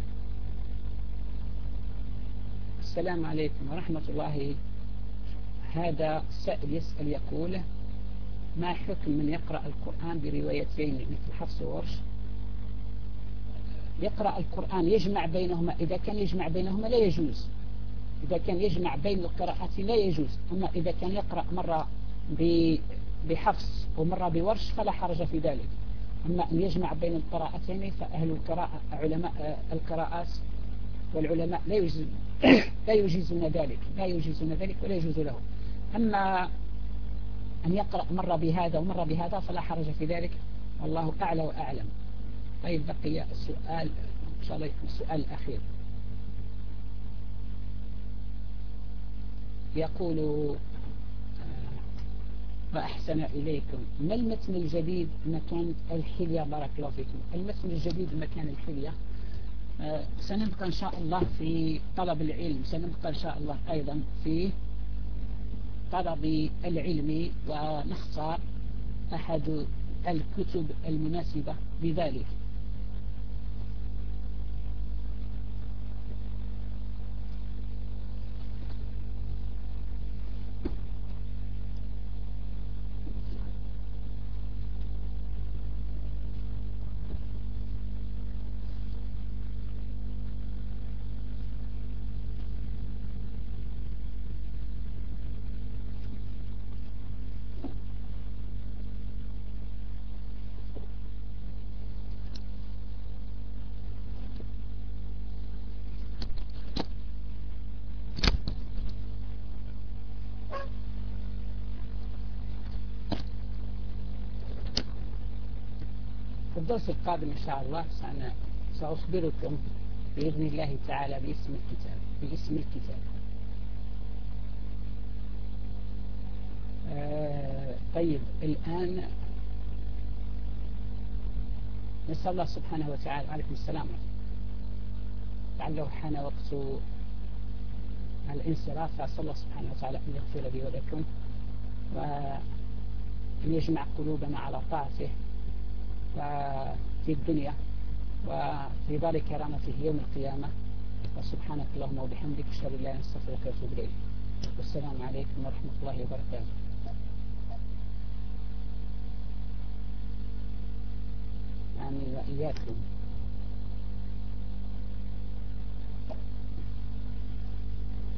السلام عليكم ورحمة الله. هذا سائل يسأل يقول ما حكم من يقرأ القرآن بروايتين مثل حفص وورش؟ يقرأ القرآن يجمع بينهما، إذا كان يجمع بينهما لا يجوز، إذا كان يجمع بين القراءات لا يجوز. أما إذا كان يقرأ مرة بحفص ومرة بورش فلا حرج في ذلك. أما أن يجمع بين القراءتين فأهل القراءة علماء القراءات والعلماء لا يجيزون ذلك ولا يجوز له. أما أن يقرأ مرة بهذا ومرة بهذا فلا حرج في ذلك، والله أعلى وأعلم. طيب بقي السؤال إن شاء الله يكون السؤال الأخير. يقول وأحسن إليكم، ما المتن الجديد مكان الحلية؟ بارك الله فيكم. المتن الجديد مكان الحلية سنبقى إن شاء الله في طلب العلم، سنبقى إن شاء الله أيضا في طلب العلم، ونختار أحد الكتب المناسبة لذلك. الدرس القادم إن شاء الله سأخبركم بإذن الله تعالى باسم الكتاب. طيب الآن نسأل الله سبحانه وتعالى. عليكم السلام. لعله حان وقت الانصراف، فأسأل الله سبحانه وتعالى أن يغفر لي ولكم وأن يجمع قلوبنا على طاعته وفي الدنيا وفي دار كرامته يوم القيامة. وسبحانك اللهم وبحمدك أشهد أن لا إله إلا أنت أستغفرك وأتوب إليك. والسلام عليكم ورحمة الله وبركاته. آمين وإياكم.